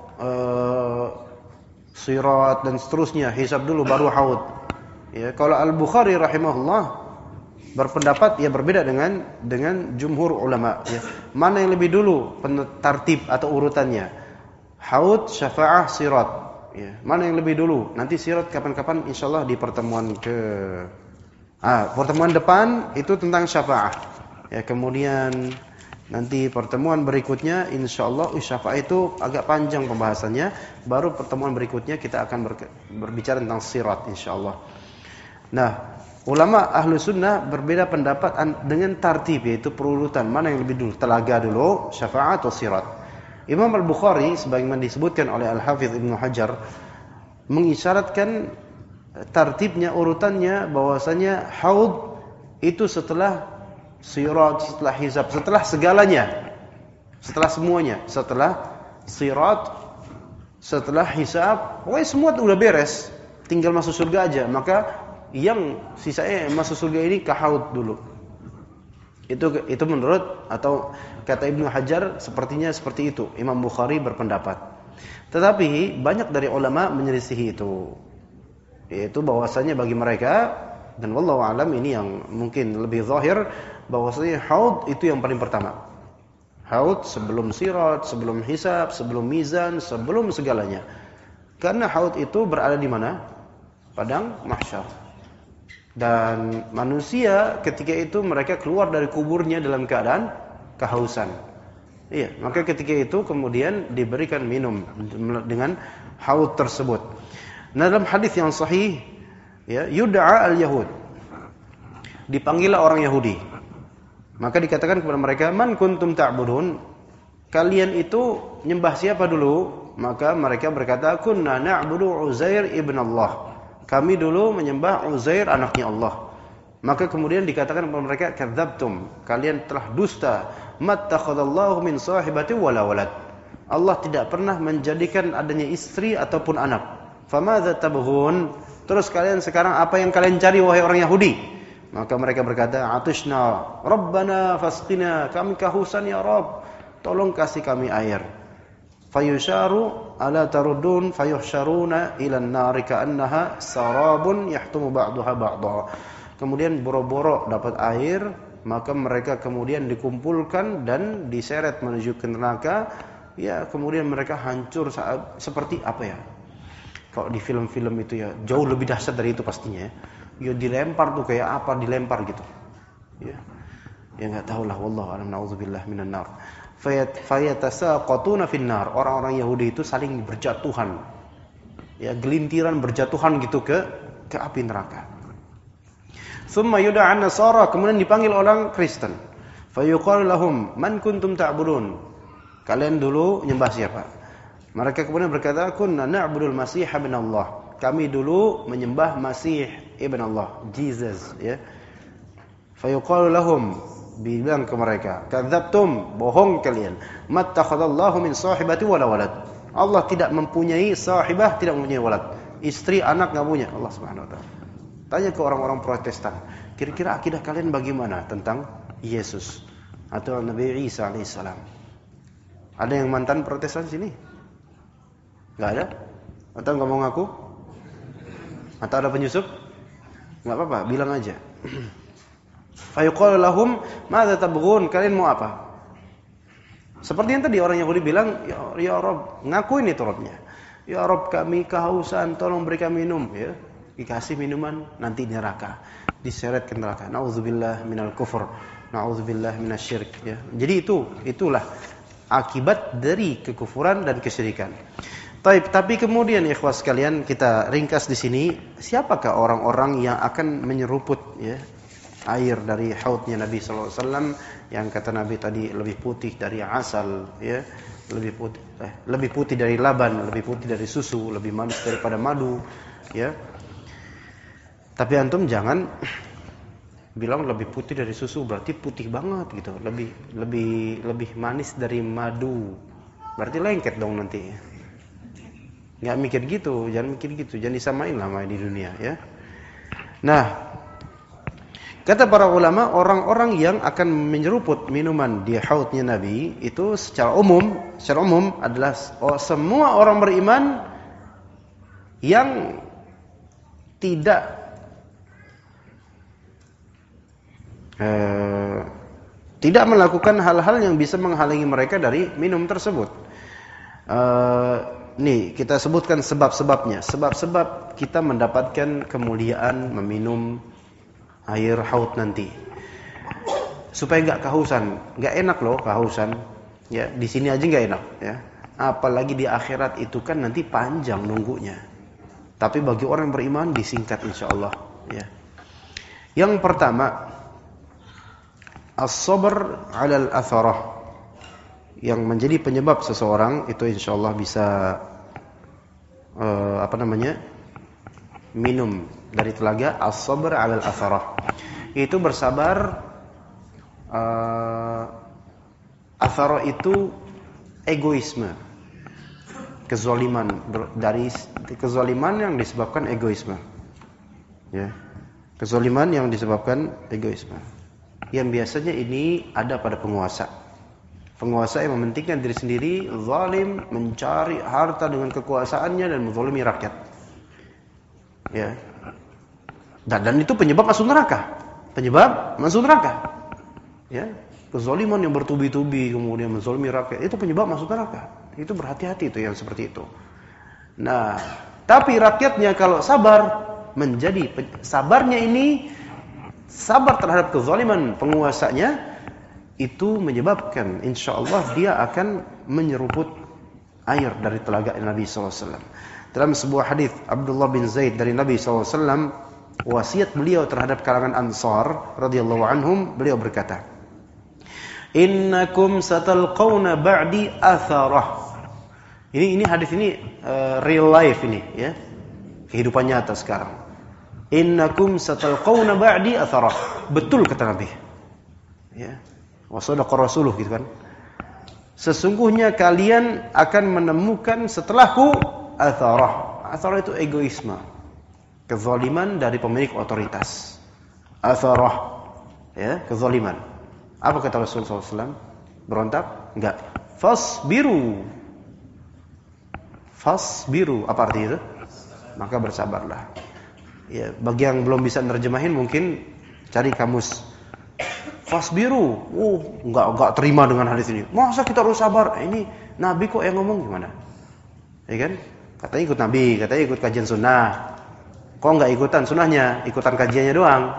sirat dan seterusnya, hisab dulu baru haud. Ya, kalau Al-Bukhari rahimahullah berpendapat ya berbeda dengan jumhur ulama, ya. Mana yang lebih dulu tartib atau urutannya? Haud, syafa'ah, sirat. Ya, mana yang lebih dulu? Nanti sirat kapan-kapan insyaallah di pertemuan pertemuan depan itu tentang syafa'ah. Ya, kemudian nanti pertemuan berikutnya insyaallah syafa'ah itu agak panjang pembahasannya. Baru pertemuan berikutnya kita akan berbicara tentang sirat insyaallah. Nah, ulama ahlu sunnah berbeda pendapat dengan tartib, yaitu perurutan. Mana yang lebih dulu? Telaga dulu, syafa'ah atau sirat? Imam Al-Bukhari sebagaimana disebutkan oleh Al-Hafidz Ibnu Hajar mengisyaratkan tartibnya, urutannya, bahwasanya haud itu setelah sirat, setelah hisab, setelah segalanya, setelah semuanya, setelah sirat, setelah hisab, pokoknya semua udah beres, tinggal masuk surga aja. Maka yang sisanya masuk surga ini ke haud dulu. Itu menurut atau kata Ibnu Hajar sepertinya seperti itu. Imam Bukhari berpendapat. Tetapi banyak dari ulama menyelisihi itu. Yaitu bahwasanya bagi mereka, dan wallahu alam ini yang mungkin lebih zahir, bahwasanya haud itu yang paling pertama. Haud sebelum sirat, sebelum hisab, sebelum mizan, sebelum segalanya. Karena haud itu berada di mana? Padang mahsyar. Dan manusia ketika itu mereka keluar dari kuburnya dalam keadaan kehausan. Iya, maka ketika itu kemudian diberikan minum dengan haud tersebut. Nah, dalam hadis yang sahih, ya, yud'a al-yahud. Dipanggillah orang Yahudi. Maka dikatakan kepada mereka, "Man kuntum ta'budun?" Kalian itu nyembah siapa dulu? Maka mereka berkata, "Kunna na'budu Uzair ibn Allah." Kami dulu menyembah Uzair anaknya Allah. Maka kemudian dikatakan kepada mereka, "Kadzabtum." Kalian telah dusta. "Mattakhadallahu min sahibati wala walad." Allah tidak pernah menjadikan adanya istri ataupun anak. "Famadza tabghun?" Terus kalian sekarang apa yang kalian cari wahai orang Yahudi? Maka mereka berkata, "Atishna Rabbana fasqina." Kami kehausan ya Rabb, tolong kasih kami air. Fayusharu ala tarudun fayuhsyaruna ila an-nar ka'annaha sarabun yahtumu ba'daha ba'dha. Kemudian boro-boro dapat air, maka mereka kemudian dikumpulkan dan diseret menuju ke neraka. Ya, kemudian mereka hancur seperti apa ya? Kalau di film-film itu ya jauh lebih dahsyat dari itu pastinya. Ya dilempar tuh kayak apa dilempar gitu. Ya. Ya enggak tahulah wallahu a'lam, naudzubillah minan nar. Fayatasaqatuna finnar. Orang-orang Yahudi itu saling berjatuhan. Ya, gelintiran berjatuhan gitu ke api neraka. Tsumma yud'a an-nasara, kemudian dipanggil orang Kristen. Fayuqalu lahum, "Man kuntum ta'budun?" Kalian dulu nyembah siapa? Mereka kemudian berkata, "Kunna na'budul Masih ibn Allah." Kami dulu menyembah Masih ibn Allah, Jesus, ya. Fayuqalu lahum, bilang ke mereka, "Kadzabtum," bohong kalian. "Mattakhadallahu min sahibati wala walad." Allah tidak mempunyai sahibah, tidak mempunyai walad. Istri, anak enggak punya Allah Subhanahu wa taala. Tanya ke orang-orang Protestan, kira-kira akidah kalian bagaimana tentang Yesus atau Nabi Isa alaihissalam? Ada yang mantan Protestan sini? Enggak ada? Atau enggak mau ngaku? Atau ada penyusup? Enggak apa-apa, bilang aja. Fayuqalu lahum, "Madza tabghun?" Kalian mau apa? Seperti yang tadi orang Yahudi bilang, "Ya Rabb," ngakuin itu Rabbnya. "Ya Rabb, kami kehausan, tolong berikan minum." Ya, dikasih minuman, nanti neraka, diseret ke neraka. Nauzubillah minal kufur, nauzubillah minasy-syirk, ya. Jadi itulah akibat dari kekufuran dan kesyirikan. Tapi kemudian ikhwas sekalian, kita ringkas di sini, siapakah orang-orang yang akan menyeruput, ya, air dari haudnya Nabi sallallahu alaihi wasallam yang kata Nabi tadi lebih putih dari asal, ya, lebih putih dari laban, lebih putih dari susu, lebih manis daripada madu, ya. Tapi antum jangan bilang lebih putih dari susu berarti putih banget gitu, lebih manis dari madu. Berarti lengket dong nanti. Enggak mikir gitu, jangan mikir gitu, jangan disamain lah sama di dunia, ya. Nah, kata para ulama, orang-orang yang akan menyeruput minuman di haudnya Nabi itu secara umum adalah semua orang beriman yang tidak melakukan hal-hal yang bisa menghalangi mereka dari minum tersebut. Nih kita sebutkan sebab-sebabnya. Sebab-sebab kita mendapatkan kemuliaan meminum air haud nanti. Supaya enggak kehausan. Enggak enak loh kehausan. Ya, di sini aja enggak enak, ya. Apalagi di akhirat itu kan nanti panjang nunggunya. Tapi bagi orang yang beriman disingkat insyaallah, ya. Yang pertama, as-sabr 'alal atharah. Yang menjadi penyebab seseorang itu insyaallah bisa minum dari telaga, as-sabr 'alal atharah. Itu bersabar. Atharah itu egoisme, kezaliman, dari kezaliman yang disebabkan egoisme, ya, kezaliman yang disebabkan egoisme. yang biasanya ini ada pada penguasa. Penguasa yang mementingkan diri sendiri, zalim, mencari harta dengan kekuasaannya dan menzalimi rakyat. Ya. Dan itu penyebab masuk neraka. Penyebab masuk neraka. Ya. Kezaliman yang bertubi-tubi kemudian menzalimi rakyat, itu penyebab masuk neraka. Itu berhati-hati itu yang seperti itu. Nah, tapi rakyatnya kalau sabar, menjadi sabarnya ini sabar terhadap kezaliman penguasanya, itu menyebabkan insyaallah dia akan menyeruput air dari telaga Nabi SAW. Dalam sebuah hadis Abdullah bin Zaid dari Nabi SAW, wasiat beliau terhadap kalangan Ansar radhiyallahu anhum, beliau berkata, "Innakum satalqawna ba'di atharah." Ini hadis ini real life ini, ya. Kehidupan nyata sekarang. Innakum satalqawna ba'di atharah. Betul kata Nabi. Ya. Wa sadaqa rasuluh gitu kan. Sesungguhnya kalian akan menemukan setelahku atharah. Atharah itu egoisme. Kezaliman dari pemilik otoritas. Atharah. Ya, kezaliman. Apa kata Rasulullah SAW? Berontak? Enggak. Fasbiru. Fasbiru. Apa arti itu? Maka bersabarlah. Ya, bagi yang belum bisa nerjemahin mungkin cari kamus. Fasbiru. Enggak terima dengan hadis ini. Masa kita harus sabar? Ini Nabi kok yang ngomong gimana? Ya kan? Katanya ikut Nabi, katanya ikut kajian sunnah. Kok enggak ikutan sunnahnya? Ikutan kajiannya doang.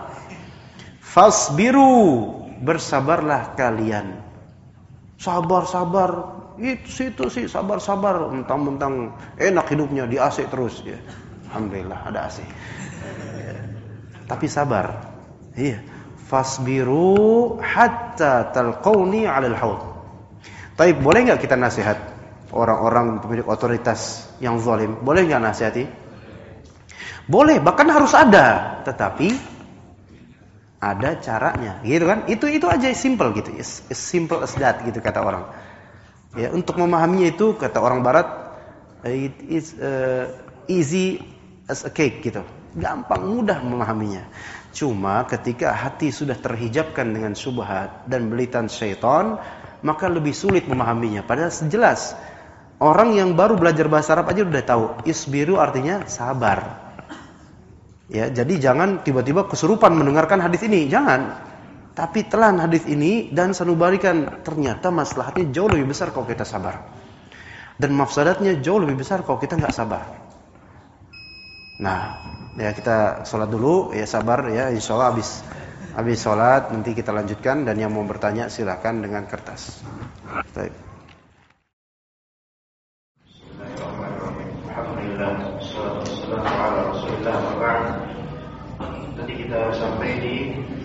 Fasbiru. Bersabarlah kalian. Sabar. Itu sih sabar. Mentang-mentang enak hidupnya di AC terus ya. Alhamdulillah ada AC. Tapi sabar. Iya. Fasbiru hatta talqauni 'alal haud. Tapi boleh enggak kita nasihat orang-orang pemilik otoritas yang zalim? Boleh enggak nasihati? Boleh, bahkan harus ada. Tetapi ada caranya, gitu kan? Itu aja simple gitu. As simple as that gitu kata orang. Ya, untuk memahaminya itu kata orang barat, it is easy as a cake gitu. Gampang, mudah memahaminya. Cuma ketika hati sudah terhijabkan dengan syubhat dan belitan syaitan, maka lebih sulit memahaminya. Padahal jelas orang yang baru belajar bahasa Arab aja udah tahu isbiru artinya sabar. Ya, jadi jangan tiba-tiba kesurupan mendengarkan hadis ini, jangan. Tapi telan hadis ini dan sanubarikan, ternyata maslahatnya jauh lebih besar kalau kita sabar. Dan mafsadatnya jauh lebih besar kalau kita enggak sabar. Nah, ya kita sholat dulu, ya sabar ya, insyaallah habis sholat nanti kita lanjutkan, dan yang mau bertanya silakan dengan kertas. Baik. Tadi kita sampai di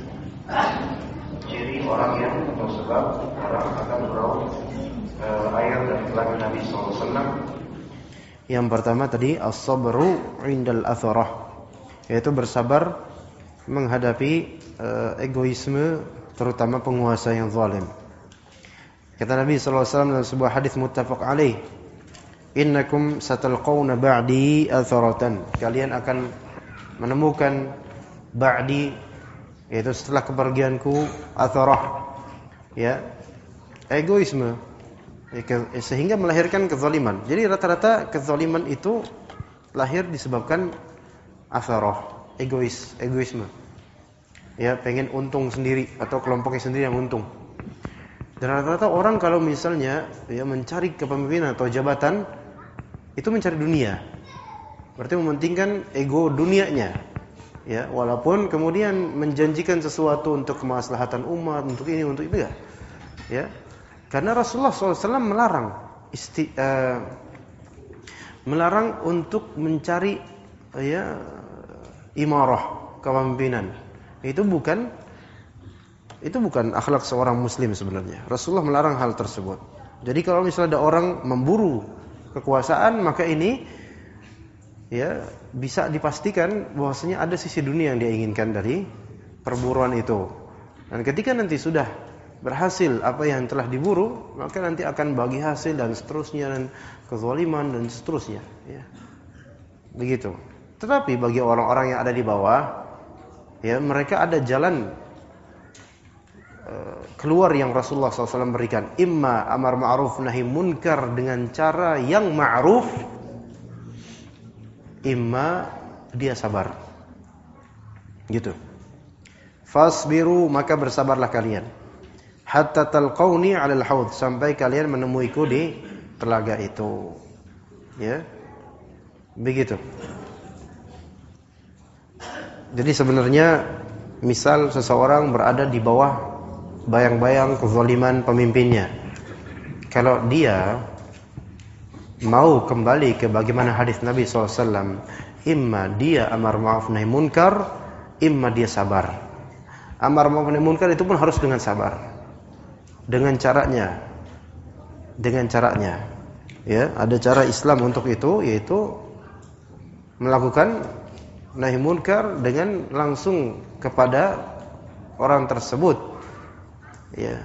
ciri orang yang atau sebab orang akan meraup air dari telaga Nabi SAW. Yang pertama tadi as-sabru 'indal atharah, yaitu bersabar menghadapi egoisme terutama penguasa yang zalim. Kata Nabi SAW dalam sebuah hadis muttafaq alaih, "Innakum satalqawna ba'di atharatan." Kalian akan menemukan ba'di, yaitu setelah kepergianku, atharah, ya, egoisme, sehingga melahirkan kezaliman. Jadi rata-rata kezaliman itu lahir disebabkan atharah, egoisme. Ya, pengen untung sendiri atau kelompoknya sendiri yang untung. Dan rata-rata orang kalau misalnya ya mencari kepemimpinan atau jabatan, itu mencari dunia. Berarti mementingkan ego dunianya. Ya, walaupun kemudian menjanjikan sesuatu untuk kemaslahatan umat, untuk ini, untuk itu ya. Ya. Karena Rasulullah SAW melarang untuk mencari ya imarah, kepemimpinan. Itu bukan akhlak seorang muslim sebenarnya. Rasulullah melarang hal tersebut. Jadi kalau misalnya ada orang memburu kekuasaan, maka ini ya bisa dipastikan bahwasanya ada sisi dunia yang dia inginkan dari perburuan itu. Dan ketika nanti sudah berhasil apa yang telah diburu, maka nanti akan bagi hasil dan seterusnya, dan kezaliman dan seterusnya, ya. Begitu. Tetapi bagi orang-orang yang ada di bawah, ya, mereka ada jalan keluar yang Rasulullah SAW berikan. Imma amar ma'ruf nahi munkar dengan cara yang ma'ruf, imma dia sabar. Gitu. Fasbiru, maka bersabarlah kalian. Hatta talqauni 'alal haud, sampai kalian menemuiku di telaga itu. Ya. Begitu. Jadi sebenarnya misal seseorang berada di bawah bayang-bayang kezaliman pemimpinnya. Kalau dia mau kembali ke bagaimana hadis Nabi SAW, imma dia amar ma'ruf nahi munkar, imma dia sabar. Amar ma'ruf nahi munkar itu pun harus dengan sabar. Dengan caranya. Ya, ada cara Islam untuk itu, yaitu melakukan nahi munkar dengan langsung kepada orang tersebut. Ya.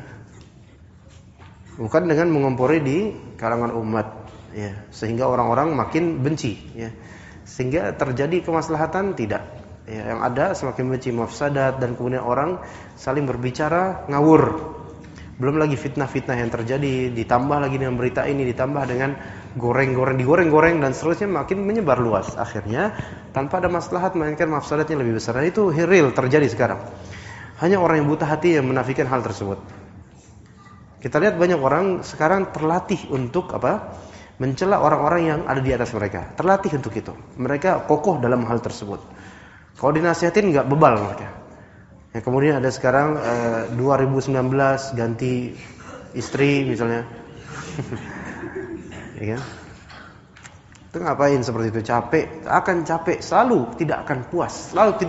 Bukan dengan mengompori di kalangan umat, ya, sehingga orang-orang makin benci, ya. Sehingga terjadi kemaslahatan tidak. Ya, yang ada semakin benci, mafsadat, dan kemudian orang saling berbicara ngawur. Belum lagi fitnah-fitnah yang terjadi, ditambah lagi dengan berita ini, ditambah dengan digoreng-goreng dan seterusnya, makin menyebar luas. Akhirnya tanpa ada maslahat melainkan mafsadatnya lebih besar. Dan itu real terjadi sekarang. Hanya orang yang buta hati yang menafikan hal tersebut. Kita lihat banyak orang sekarang terlatih untuk mencela orang-orang yang ada di atas mereka. Terlatih untuk itu. Mereka kokoh dalam hal tersebut. Kalau dinasihatin nggak bebal mereka. Ya, kemudian ada sekarang 2019 ganti istri misalnya. Ya kan? Itu ngapain seperti itu? Capek, akan capek, selalu tidak akan puas.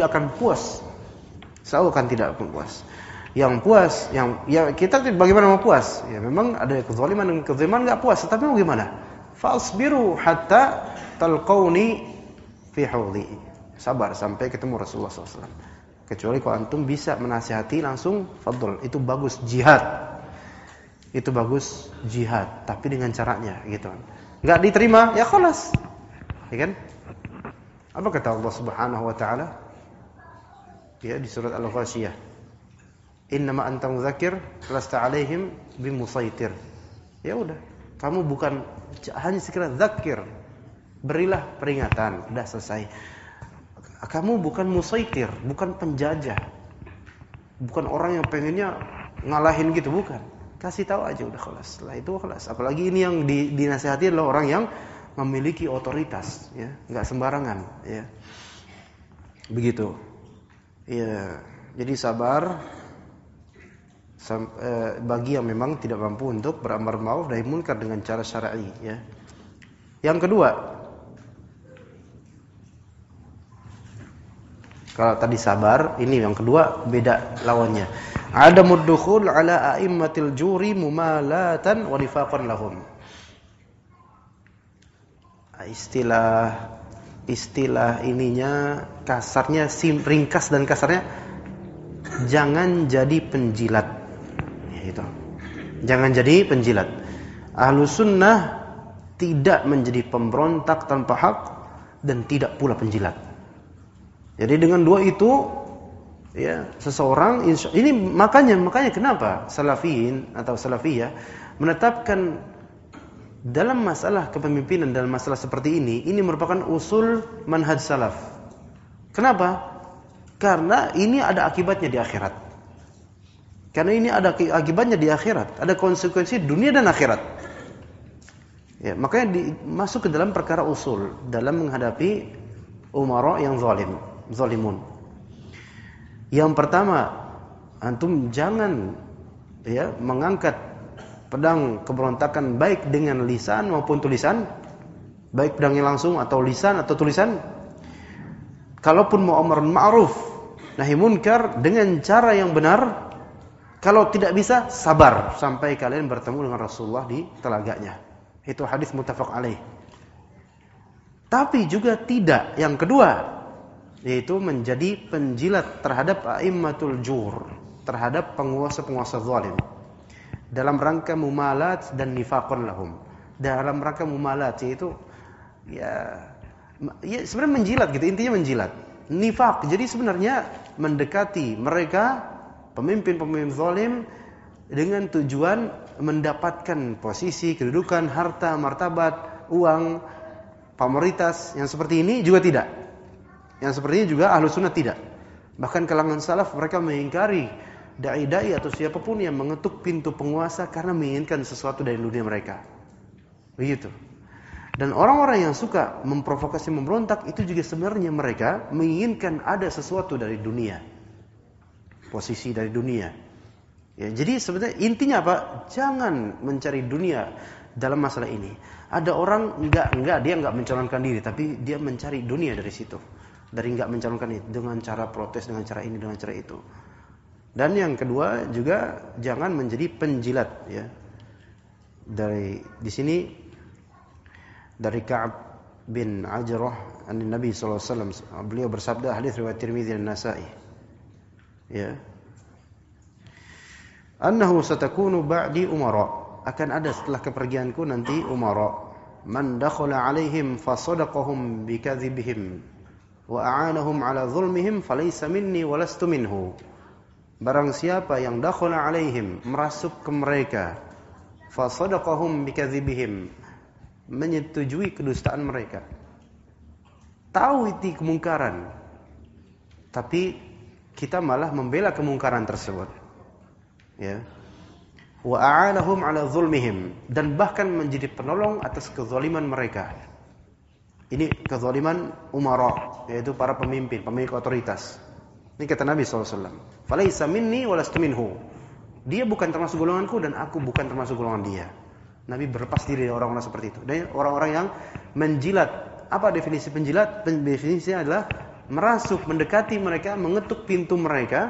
Selalu akan tidak akan puas. Yang puas, ya kita bagaimana mau puas? Ya memang ada kezaliman dan kezaliman enggak puas, tapi mau gimana? Fasbiru hatta talqauni fi haudhi. Sabar sampai ketemu Rasulullah SAW. Kecuali kalau antum bisa menasihati langsung, fadl. Itu bagus jihad. Tapi dengan caranya gitu. Enggak diterima, ya khalas. Ya kan? Apa kata Allah Subhanahu wa taala? Ya di surat Al-Ghasyiyah. Innama anta mudzakir lasta 'alaihim bimusaitir. Ya udah, kamu bukan hanya sekedar dzakir. Berilah peringatan, sudah selesai. Kamu bukan musaitir, bukan penjajah. Bukan orang yang pengennya ngalahin gitu, bukan. Kasih tahu aja udah khalas. Setelah itu khalas. Apalagi ini yang dinasihati adalah orang yang memiliki otoritas, ya, enggak sembarangan, ya. Begitu. Ya, jadi sabar bagi yang memang tidak mampu untuk beramar ma'ruf nahi munkar dengan cara syar'i, ya. Yang kedua, kalau tadi sabar, ini yang kedua beda lawannya. Adamud dukhul ala a'immatil juri mumalatan wa nifaqan lahum. Istilah ininya kasarnya, ringkas dan kasarnya, jangan jadi penjilat. Ya, itu. Jangan jadi penjilat. Ahlus sunnah tidak menjadi pemberontak tanpa hak dan tidak pula penjilat. Jadi dengan dua itu, ya, seseorang ini makanya kenapa salafiyin atau salafiyah menetapkan dalam masalah kepemimpinan, dalam masalah seperti ini merupakan usul manhaj salaf. Kenapa? Karena ini ada akibatnya di akhirat. Ada konsekuensi dunia dan akhirat. Ya, makanya masuk ke dalam perkara usul dalam menghadapi umara yang zalimun. Yang pertama, antum jangan, ya, mengangkat pedang keberontakan baik dengan lisan maupun tulisan, baik pedangnya langsung atau lisan atau tulisan. Kalaupun mau amar ma'ruf nahi munkar dengan cara yang benar, kalau tidak bisa sabar sampai kalian bertemu dengan Rasulullah di telaganya. Itu hadis muttafaq alaih. Tapi juga tidak, yang kedua, yaitu menjadi penjilat terhadap a'immatul jur, terhadap penguasa-penguasa zalim, dalam rangka mumalat dan nifaqan lahum. Dalam rangka mumalat, yaitu ya sebenarnya menjilat gitu, intinya menjilat. Nifaq, jadi sebenarnya mendekati mereka pemimpin-pemimpin zalim dengan tujuan mendapatkan posisi, kedudukan, harta, martabat, uang, pamoritas. Yang seperti ini juga tidak. Yang seperti ini juga ahlu sunnah tidak. Bahkan kalangan salaf mereka mengingkari dai-dai atau siapapun yang mengetuk pintu penguasa karena menginginkan sesuatu dari dunia mereka. Begitu. Dan orang-orang yang suka memprovokasi, memberontak, itu juga sebenarnya mereka menginginkan ada sesuatu dari dunia, posisi dari dunia. Ya, jadi sebenarnya intinya apa? Jangan mencari dunia dalam masalah ini. Ada orang dia enggak mencalonkan diri, tapi dia mencari dunia dari situ. Dari enggak mencalonkan diri dengan cara protes, dengan cara ini, dengan cara itu. Dan yang kedua juga jangan menjadi penjilat, ya. Di sini dari Ka'ab bin Ajrah an Nabi sallallahu alaihi wasallam, beliau bersabda, hadis riwayat Tirmidzi dan Nasa'i, ya, annahu satakunu ba'di umara, akan ada setelah kepergianku nanti umara, man dakhala alaihim fasadaqahum bikadzibihim wa a'anahum ala zulmihim falaysa minni wa lastu minhu. Barang siapa yang dakhala alaihim, merasuk ke mereka, fasadaqahum bikadzibihim, menyetujui kedustaan mereka, tahu itu kemungkaran, tapi kita malah membela kemungkaran tersebut, ya. Wa a'anahum ala zulmihim, dan bahkan menjadi penolong atas kezaliman mereka. Ini kezaliman umara, yaitu para pemimpin, pemilik otoritas. Ini kata Nabi SAW, falaisa minni walastu minhu. Dia bukan termasuk golonganku dan aku bukan termasuk golongan dia. Nabi berlepas diri dari orang-orang seperti itu. Dan orang-orang yang menjilat. Apa definisi penjilat? Definisinya adalah merasuk, mendekati mereka, mengetuk pintu mereka,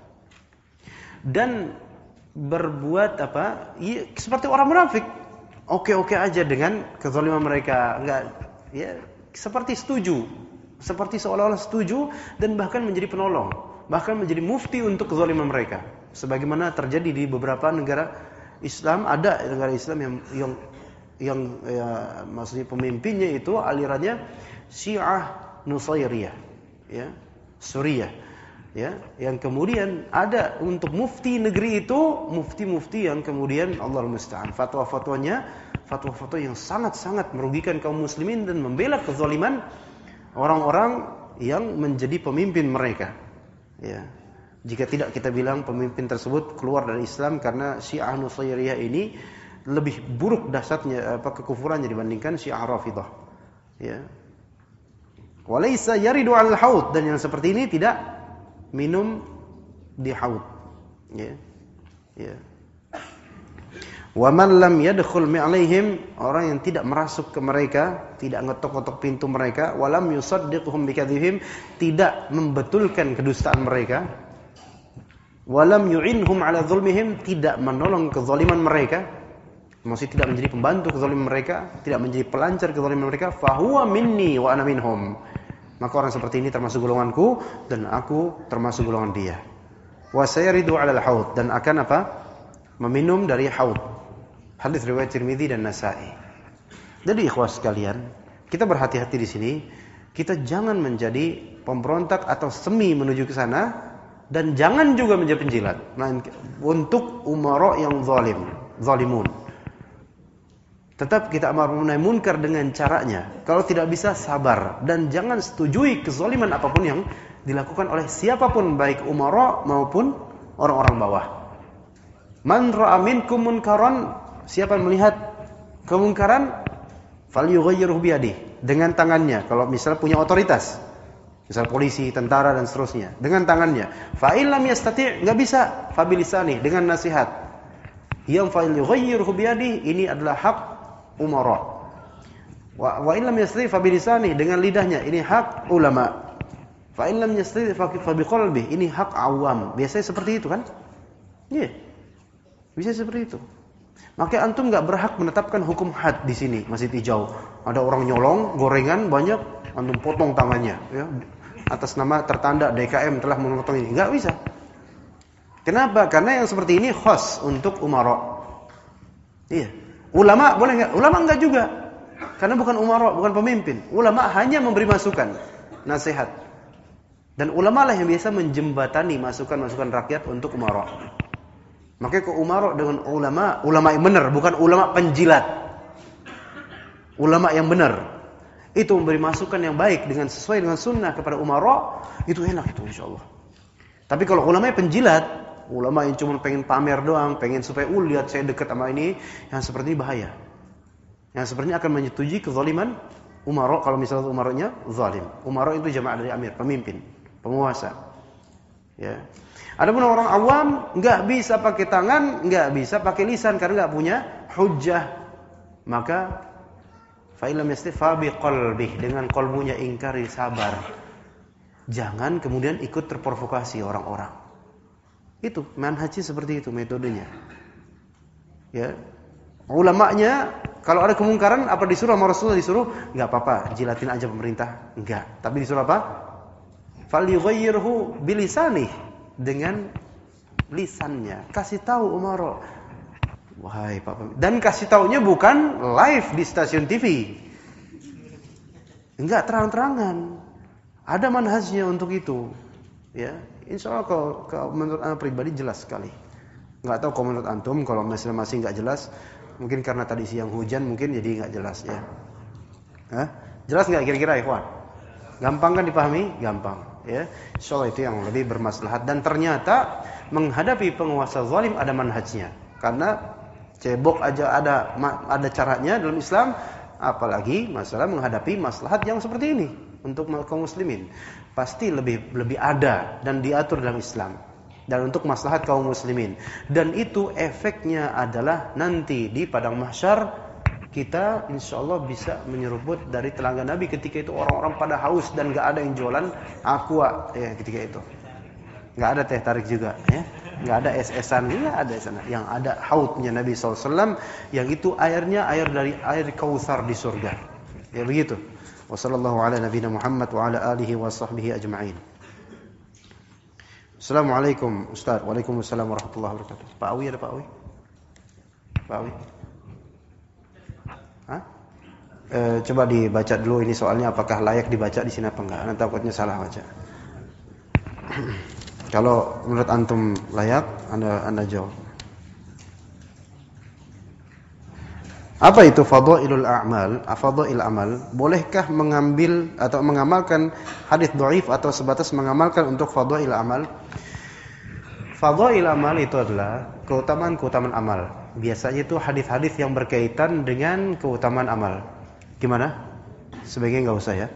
dan berbuat apa? Ya, seperti orang munafik. Oke-oke aja dengan kezaliman mereka, enggak, ya, seperti setuju, seperti seolah-olah setuju, dan bahkan menjadi penolong, bahkan menjadi mufti untuk kezaliman mereka. Sebagaimana terjadi di beberapa negara Islam, ada negara Islam yang ya, maksudnya pemimpinnya itu alirannya Syiah Nusairiyah, ya, Suriah, ya, yang kemudian ada untuk mufti negeri itu, mufti-mufti yang kemudian Allahul musta'an, fatwa-fatwanya fatwa-fatwa yang sangat-sangat merugikan kaum muslimin dan membela kezaliman orang-orang yang menjadi pemimpin mereka, ya. Jika tidak kita bilang pemimpin tersebut keluar dari Islam karena Syiah Nusairiyah ini lebih buruk dahsyatnya kekufurannya dibandingkan Syiah Rafidhah, ya. Walaysa yaridu 'alal haud, dan yang seperti ini tidak minum di haud, ya. Ya. Wa man lam yadkhul alaihim, orang yang tidak merasuk ke mereka, tidak ngetok-ngetok pintu mereka, walam yusaddiquhum bikadzibihim, tidak membetulkan kedustaan mereka, walam yu'inhum ala zulmihim, tidak menolong kezaliman mereka, maksudnya tidak menjadi pembantu kezaliman mereka, tidak menjadi pelancar kezaliman mereka, fahuwa minni wa ana minhum, maka orang seperti ini termasuk golonganku dan aku termasuk golongan dia. Wa sayaridu 'alal haud, dan akan apa? Meminum dari haud. Hadis riwayat Tirmidzi dan Nasa'i. Jadi ikhwas sekalian, kita berhati-hati di sini. Kita jangan menjadi pemberontak atau semi menuju ke sana, dan jangan juga menjadi penjilat untuk umara yang zalimun. Tetap kita amar nahi munkar dengan caranya. Kalau tidak bisa, sabar, dan jangan setujui kezaliman apapun yang dilakukan oleh siapapun, baik umara maupun orang-orang bawah. Man ra'a minkum munkaran, siapa yang melihat kemungkaran, falyughayyirhu biyadihi, dengan tangannya. Kalau misalnya punya otoritas, misal polisi, tentara dan seterusnya, dengan tangannya. Fa in lam yastati', enggak bisa, fa bilisani, dengan nasihat. Yang falyughayyirhu biyadihi, ini adalah hak umara. Wa in lam yastati' fa bilisani, dengan lidahnya, ini hak ulama. Fa in lam yastati' fa biqalbi, ini hak awam. Biasanya seperti itu kan? Iya. Bisa seperti itu. Maka antum enggak berhak menetapkan hukum had di sini, Masjid Hijau. Ada orang nyolong gorengan banyak, antum potong tangannya, ya. Atas nama tertanda DKM telah memotong ini. Enggak bisa. Kenapa? Karena yang seperti ini khas untuk umara. Iya. Ulama boleh enggak? Ulama enggak juga. Karena bukan umara, bukan pemimpin. Ulama hanya memberi masukan, nasihat. Dan ulama lah yang biasa menjembatani masukan-masukan rakyat untuk umara. Makanya ke umara dengan ulama yang benar, bukan ulama penjilat. Ulama yang benar. Itu memberi masukan yang baik dengan sesuai dengan sunnah kepada umara, itu enak itu insyaallah. Tapi kalau ulama yang penjilat, ulama yang cuma pengen pamer doang, pengen supaya lihat saya dekat sama ini, yang seperti ini bahaya. Yang seperti ini akan menyetujui kezaliman umara kalau misalnya umaranya zalim. Umara itu jamaah dari amir, pemimpin, penguasa. Ya. Adapun orang awam enggak bisa pakai tangan, enggak bisa pakai lisan karena enggak punya hujjah. Maka fa illam yastifa bi qalbih, dengan qalbunya ingkari, sabar. Jangan kemudian ikut terprovokasi orang-orang. Itu manhajnya seperti itu metodenya. Ya. Ulamanya kalau ada kemungkaran apa disuruh sama Rasulullah, disuruh enggak apa-apa, jilatin aja pemerintah. Enggak, tapi disuruh apa? Falyughayyirhu bilisanih, dengan lisannya. Kasih tahu umara, wahai Pak, dan kasih taunya bukan live di stasiun TV. Enggak terang-terangan. Ada manhajnya untuk itu. Ya, insyaallah kalau menurut anda pribadi jelas sekali. Enggak tahu kalau menurut antum, kalau masih enggak jelas, mungkin karena tadi siang hujan mungkin jadi enggak jelas ya. Hah? Jelas enggak kira-kira ikhwan? Gampang kan dipahami? Gampang, ya. Insyaallah itu yang lebih bermaslahat, dan ternyata menghadapi penguasa zalim ada manhajnya. Karena cebok aja ada caranya dalam Islam, apalagi masalah menghadapi maslahat yang seperti ini untuk kaum muslimin. Pasti lebih ada dan diatur dalam Islam. Dan untuk maslahat kaum muslimin. Dan itu efeknya adalah nanti di padang mahsyar kita insyaallah bisa menyeruput dari telaga Nabi ketika itu orang-orang pada haus dan enggak ada yang jualan aqua ya ketika itu. Enggak ada teh tarik juga ya. Enggak ada es-esan, enggak ada sana. Yang ada haudnya Nabi SAW, yang itu airnya dari air Kautsar di surga. Ya begitu. Wassallallahu ala nabiyina Muhammad wa ala alihi wa sahbihi ajma'in. Assalamualaikum Ustaz. Waalaikumsalam warahmatullahi wabarakatuh. Pak Awi ada Pak Awi? Pak Awi? Hah? Coba dibaca dulu ini soalnya, apakah layak dibaca di sini apa enggak? Nanti takutnya salah baca. Kalau menurut antum layak, Anda jawab. Apa itu fadhailul a'mal? Fadhail amal. Bolehkah mengambil atau mengamalkan hadis dhaif atau sebatas mengamalkan untuk fadhail amal? Fadhail amal itu adalah keutamaan-keutamaan amal. Biasanya itu hadis-hadis yang berkaitan dengan keutamaan amal. Gimana? Sebaiknya enggak usah ya.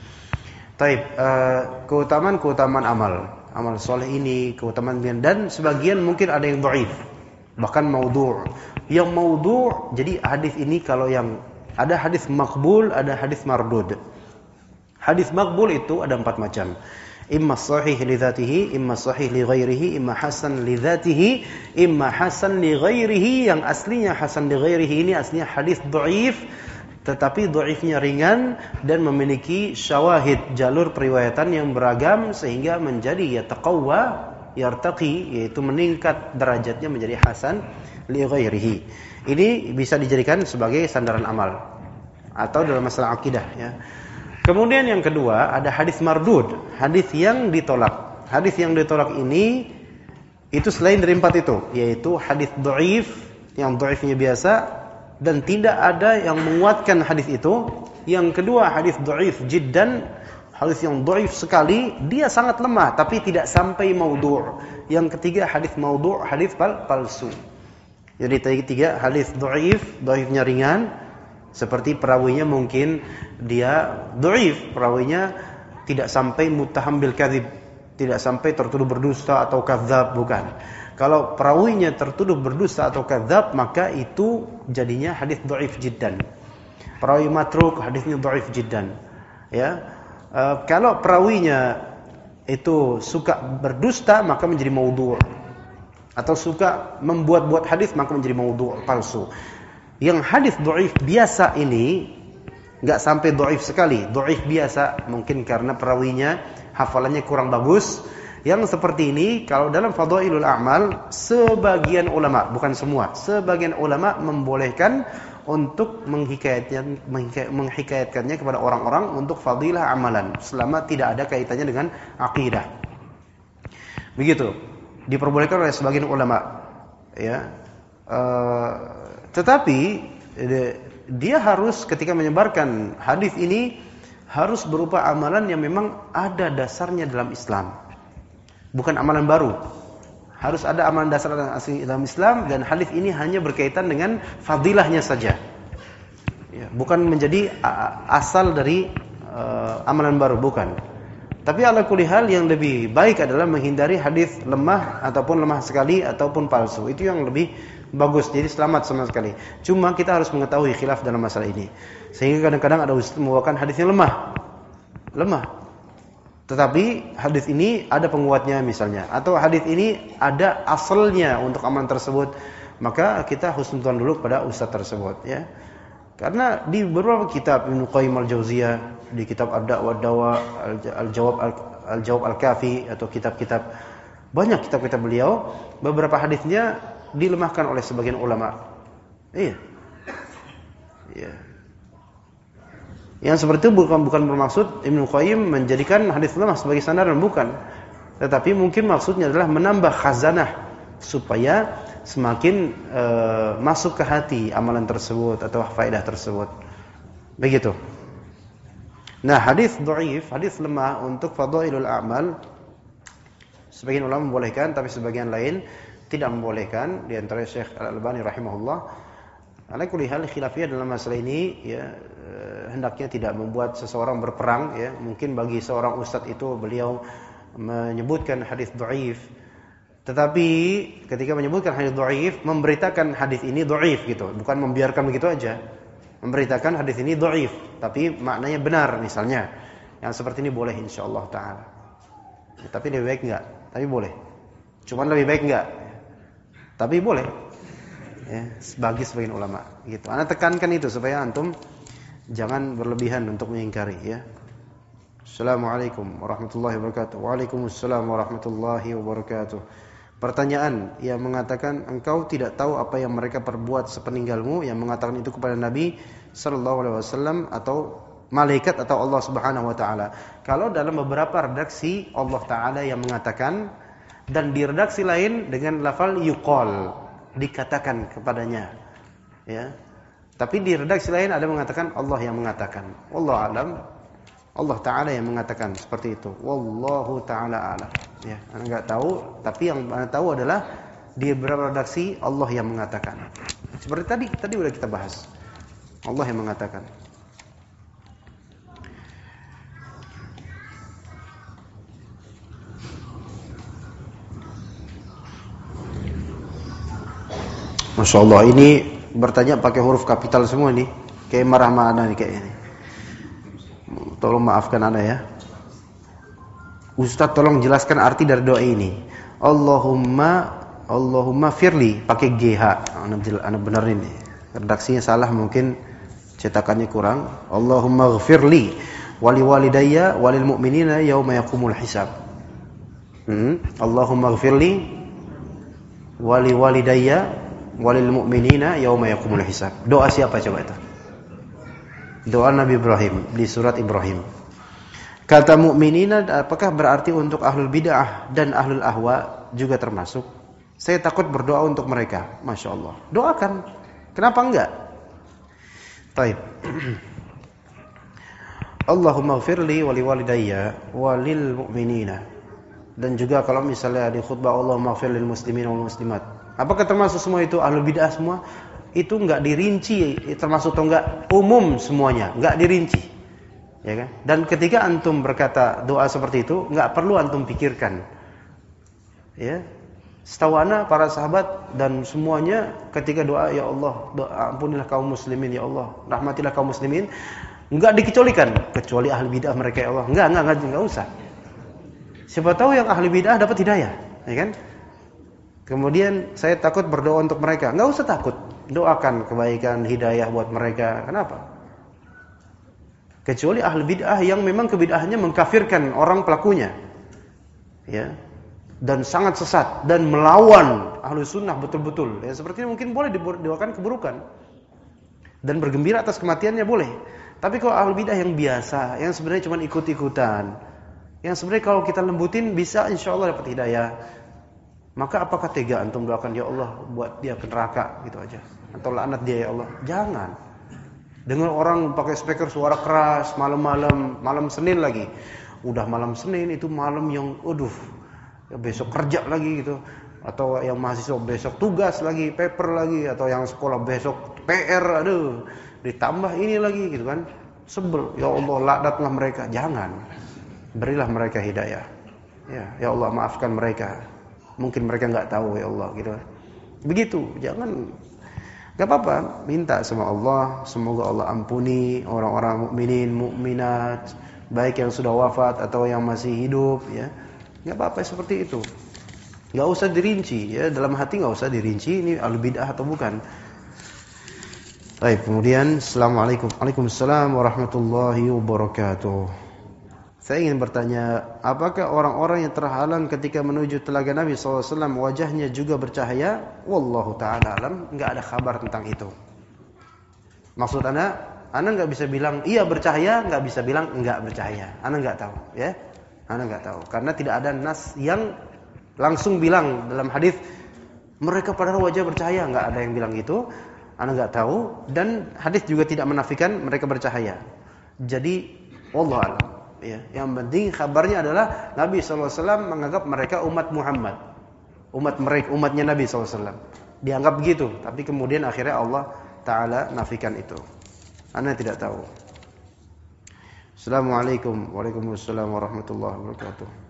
Taib, keutamaan-keutamaan amal. Amal soleh ini, keutamaan dan sebagian mungkin ada yang dhaif, bahkan maudhu'. Yang maudhu', jadi hadis ini kalau yang ada hadis maqbul, ada hadis mardud. Hadis maqbul itu ada 4 macam. Imma sahih li dzatihi, imma sahih li ghairihi, imma hasan li dzatihi, imma hasan li ghairihi. Yang aslinya hasan li ghairihi ini aslinya hadis dhaif, tetapi dhaifnya ringan dan memiliki syawahid, jalur periwayatan yang beragam sehingga menjadi yataqawwa, yartaqi, yaitu meningkat derajatnya menjadi hasan li ghairihi. Ini bisa dijadikan sebagai sandaran amal atau dalam masalah akidah ya. Kemudian yang kedua ada hadis mardud, hadis yang ditolak. Hadis yang ditolak ini itu selain dari 4 itu, yaitu hadis dhaif yang dhaifnya biasa dan tidak ada yang menguatkan hadis itu. Yang kedua hadis dhaif jiddan, hadis yang dhaif sekali, dia sangat lemah tapi tidak sampai maudhu'. Yang ketiga hadis maudhu', hadis palsu. Jadi tiga hadis dhaif, dhaifnya ringan, seperti perawinya mungkin dia dhaif, perawinya tidak sampai muttaham bil kadzib, tidak sampai tertuduh berdusta atau kadzab, bukan. Kalau perawinya tertuduh berdusta atau kadzab, maka itu jadinya hadis dhaif jiddan. Perawi matruk, hadisnya dhaif jiddan. Ya. Kalau perawinya itu suka berdusta, maka menjadi maudhu'. Atau suka membuat-buat hadis, maka menjadi maudhu', palsu. Yang hadis dhaif biasa ini enggak sampai dhaif sekali, dhaif biasa, mungkin karena perawinya hafalannya kurang bagus. Yang seperti ini kalau dalam fadhailul a'mal, sebagian ulama, bukan semua, sebagian ulama membolehkan untuk menghikayatkannya kepada orang-orang untuk fadilah amalan selama tidak ada kaitannya dengan akidah. Begitu diperbolehkan oleh sebagian ulama, ya. Tetapi dia harus ketika menyebarkan hadis ini harus berupa amalan yang memang ada dasarnya dalam Islam, bukan amalan baru. Harus ada amalan dasar dalam Islam, dan hadis ini hanya berkaitan dengan fadilahnya saja, ya, bukan menjadi asal dari amalan baru, bukan. Tapi ala kulli hal yang lebih baik adalah menghindari hadis lemah ataupun lemah sekali ataupun palsu. Itu yang lebih bagus, jadi selamat sama sekali. Cuma kita harus mengetahui khilaf dalam masalah ini. Sehingga kadang-kadang ada ustaz membawakan hadis yang lemah. Tetapi hadis ini ada penguatnya misalnya, atau hadis ini ada asalnya untuk amalan tersebut, maka kita husnudzon dulu pada ustaz tersebut, ya. Karena di beberapa kitab Ibnu Qayyim al-Jauziyah, di kitab Ad-Da'wa Dawa, Al-Jawab Al-Kafi, atau kitab-kitab, banyak kitab-kitab beliau, beberapa hadisnya dilemahkan oleh sebagian ulama. Iya. Yang seperti itu bukan bermaksud Ibnu Qayyim menjadikan hadis lemah sebagai sandaran, bukan. Tetapi mungkin maksudnya adalah menambah khazanah supaya semakin masuk ke hati amalan tersebut atau faedah tersebut. Begitu. Nah, hadis dhaif, hadis lemah untuk fadailul a'mal, sebagian ulama membolehkan, tapi sebagian lain tidak membolehkan, di antara Syekh Al-Albani rahimahullah. Ala kulli hal khilafiyah dalam masalah ini, ya, hendaknya tidak membuat seseorang berperang, ya. Mungkin bagi seorang ustadz itu beliau menyebutkan hadis dhaif, tetapi ketika menyebutkan hadis dhaif, memberitakan hadis ini dhaif gitu, bukan membiarkan begitu aja. Memberitakan hadis ini dhaif, tapi maknanya benar misalnya. Yang seperti ini boleh insyaallah taala. Ya, tapi lebih baik enggak? Tapi boleh. Cuman lebih baik enggak? Tapi boleh. Ya, bagi sebagian ulama gitu. Ana tekankan itu supaya antum jangan berlebihan untuk mengingkari, ya. Assalamualaikum warahmatullahi wabarakatuh. Waalaikumsalam warahmatullahi wabarakatuh. Pertanyaan yang mengatakan engkau tidak tahu apa yang mereka perbuat sepeninggalmu, yang mengatakan itu kepada Nabi sallallahu alaihi wasallam atau malaikat atau Allah Subhanahu wa taala. Kalau dalam beberapa redaksi Allah taala yang mengatakan, dan di redaksi lain dengan lafal yuqal, dikatakan kepadanya, ya. Tapi di redaksi lain ada mengatakan Allah yang mengatakan. Wallahu alam, Allah taala yang mengatakan seperti itu. Wallahu taala alam. Ya, ana enggak tahu, tapi yang ana tahu adalah di beberapa redaksi Allah yang mengatakan. Seperti tadi sudah kita bahas. Allah yang mengatakan. Masya Allah, ini bertanya pakai huruf kapital semua nih. Kayak marah nih kayaknya nih. Tolong maafkan ana ya. Ustaz tolong jelaskan arti dari doa ini. Allahumma firli, pakai GH. Ana benerin nih. Redaksinya salah mungkin, cetakannya kurang. Allahumma ghfirli wali walidayya walil mu'minina yauma yaqumul hisab. Allahumma ghfirli wali walidayya walil mu'minina yauma yaqumul hisab. Doa siapa coba itu? Doa Nabi Ibrahim di surat Ibrahim. Kata mukminina, apakah berarti untuk ahlul bid'ah dan ahlul ahwa juga termasuk? Saya takut berdoa untuk mereka. Masya Allah. Doakan. Kenapa enggak? Baik. Allahumma ghfirli wali walidayya walil mu'minina. Dan juga kalau misalnya di khutbah Allahumma ghfirlil muslimin wal muslimat. Apakah termasuk semua itu ahlul bid'ah semua? Itu enggak dirinci termasuk atau enggak, umum semuanya, enggak dirinci. Ya kan? Dan ketika antum berkata doa seperti itu, enggak perlu antum pikirkan. Ya. Setahu ana para sahabat dan semuanya ketika doa ya Allah, ampunilah kaum muslimin ya Allah, rahmatilah kaum muslimin, enggak dikecualikan kecuali ahli bid'ah mereka ya Allah. Enggak usah. Siapa tahu yang ahli bid'ah dapat hidayah, ya kan? Kemudian saya takut berdoa untuk mereka. Enggak usah takut. Doakan kebaikan, hidayah buat mereka. Kenapa? Kecuali ahli bid'ah yang memang kebid'ahnya mengkafirkan orang pelakunya. Ya. Dan sangat sesat dan melawan ahlu sunnah betul-betul. Ya, seperti ini mungkin boleh didoakan keburukan. dan bergembira atas kematiannya boleh. Tapi kalau ahlul bidah yang biasa, yang sebenarnya cuma ikut-ikutan, yang sebenarnya kalau kita lembutin bisa insyaallah dapat hidayah, maka apakah tega antum doakan ya Allah buat dia ke neraka gitu aja, atau laknat dia ya Allah? Jangan. Dengar orang pakai speaker suara keras malam-malam, malam Senin lagi. Udah malam Senin itu malam yang ya besok kerja lagi gitu. Atau yang mahasiswa besok tugas lagi, paper lagi, atau yang sekolah besok PR, ditambah ini lagi gitu kan. Sebel, ya Allah laknatlah mereka. Jangan. Berilah mereka hidayah. Ya Allah maafkan mereka. Mungkin mereka enggak tahu ya Allah gitu. Begitu, jangan. Enggak apa-apa, minta sama Allah, semoga Allah ampuni orang-orang mukminin, mukminat, baik yang sudah wafat atau yang masih hidup ya. Enggak apa-apa seperti itu. Enggak usah dirinci ya, dalam hati enggak usah dirinci ini ahlul bidah atau bukan. Baik, kemudian Assalamualaikum. Waalaikumsalam warahmatullahi wabarakatuh. Saya ingin bertanya, apakah orang-orang yang terhalang ketika menuju telaga Nabi SAW wajahnya juga bercahaya? Wallahu ta'ala alam, enggak ada kabar tentang itu. Maksud Anda enggak bisa bilang iya bercahaya, enggak bisa bilang enggak bercahaya. Anda enggak tahu ya. Anda enggak tahu karena tidak ada nas yang langsung bilang dalam hadis mereka padahal wajah bercahaya, enggak ada yang bilang gitu. Anda enggak tahu dan hadis juga tidak menafikan mereka bercahaya. Jadi wallahu a'lam ya. Yang penting kabarnya adalah Nabi sallallahu alaihi wasallam menganggap mereka umat Muhammad. Umatnya Nabi sallallahu alaihi wasallam. Dianggap begitu, tapi kemudian akhirnya Allah taala nafikan itu. Anda tidak tahu. Assalamualaikum. Waalaikumsalam warahmatullahi wabarakatuh.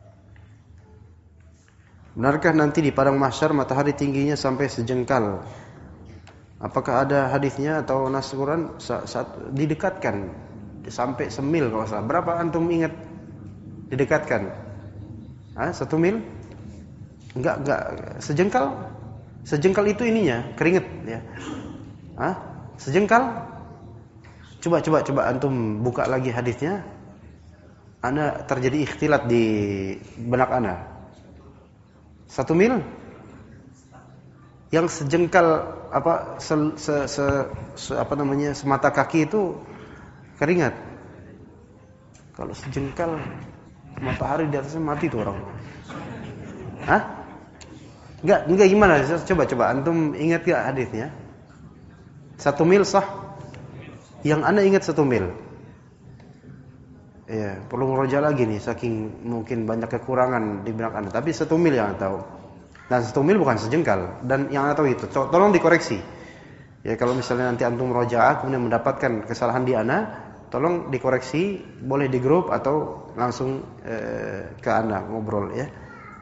Benarkah nanti di padang mahsyar matahari tingginya sampai sejengkal? Apakah ada hadisnya atau nas Quran didekatkan sampai semil kalau salah. Berapa antum ingat didekatkan? 1 mil? Enggak sejengkal. Sejengkal itu ininya, keringet ya. Sejengkal? Coba antum buka lagi hadisnya. Anda terjadi ikhtilat di benak Anda. 1 mil? Yang sejengkal semata kaki itu keringat. Kalau sejengkal matahari di atasnya mati tuh orang. Enggak gimana? Coba antum ingat enggak hadisnya? 1 mil sah? Yang Anda ingat 1 mil. Ya, perlu ngeroja lagi nih saking mungkin banyak kekurangan di benak Anda. Tapi 1 mil yang Anda tahu. Dan 1 mil bukan sejengkal. Dan yang Anda tahu itu, tolong dikoreksi. Ya, kalau misalnya nanti antum merojaah kemudian mendapatkan kesalahan di Anda, tolong dikoreksi, boleh di grup atau langsung ke Anda ngobrol ya.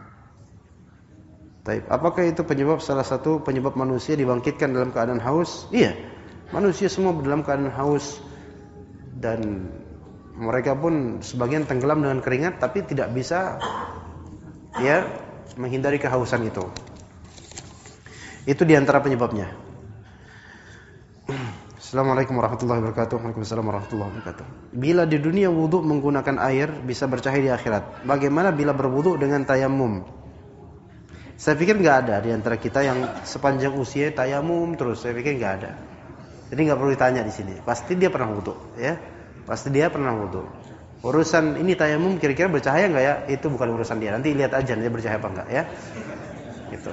Taib. Apakah itu salah satu penyebab manusia dibangkitkan dalam keadaan haus? Iya. Manusia semua dalam keadaan haus dan mereka pun sebagian tenggelam dengan keringat tapi tidak bisa ya menghindari kehausan itu. Itu diantara penyebabnya. Assalamualaikum warahmatullahi wabarakatuh. Waalaikumsalam warahmatullahi wabarakatuh. Bila di dunia wudu menggunakan air bisa bercahaya di akhirat. Bagaimana bila berwudu dengan tayamum? Saya pikir enggak ada di antara kita yang sepanjang usia tayamum terus. Saya pikir enggak ada. Jadi enggak perlu ditanya di sini. Pasti dia pernah wudu, ya. Pasti dia pernah wudu. Urusan ini tayamum kira-kira bercahaya enggak ya? Itu bukan urusan dia. Nanti lihat aja dia bercahaya apa enggak ya. Gitu.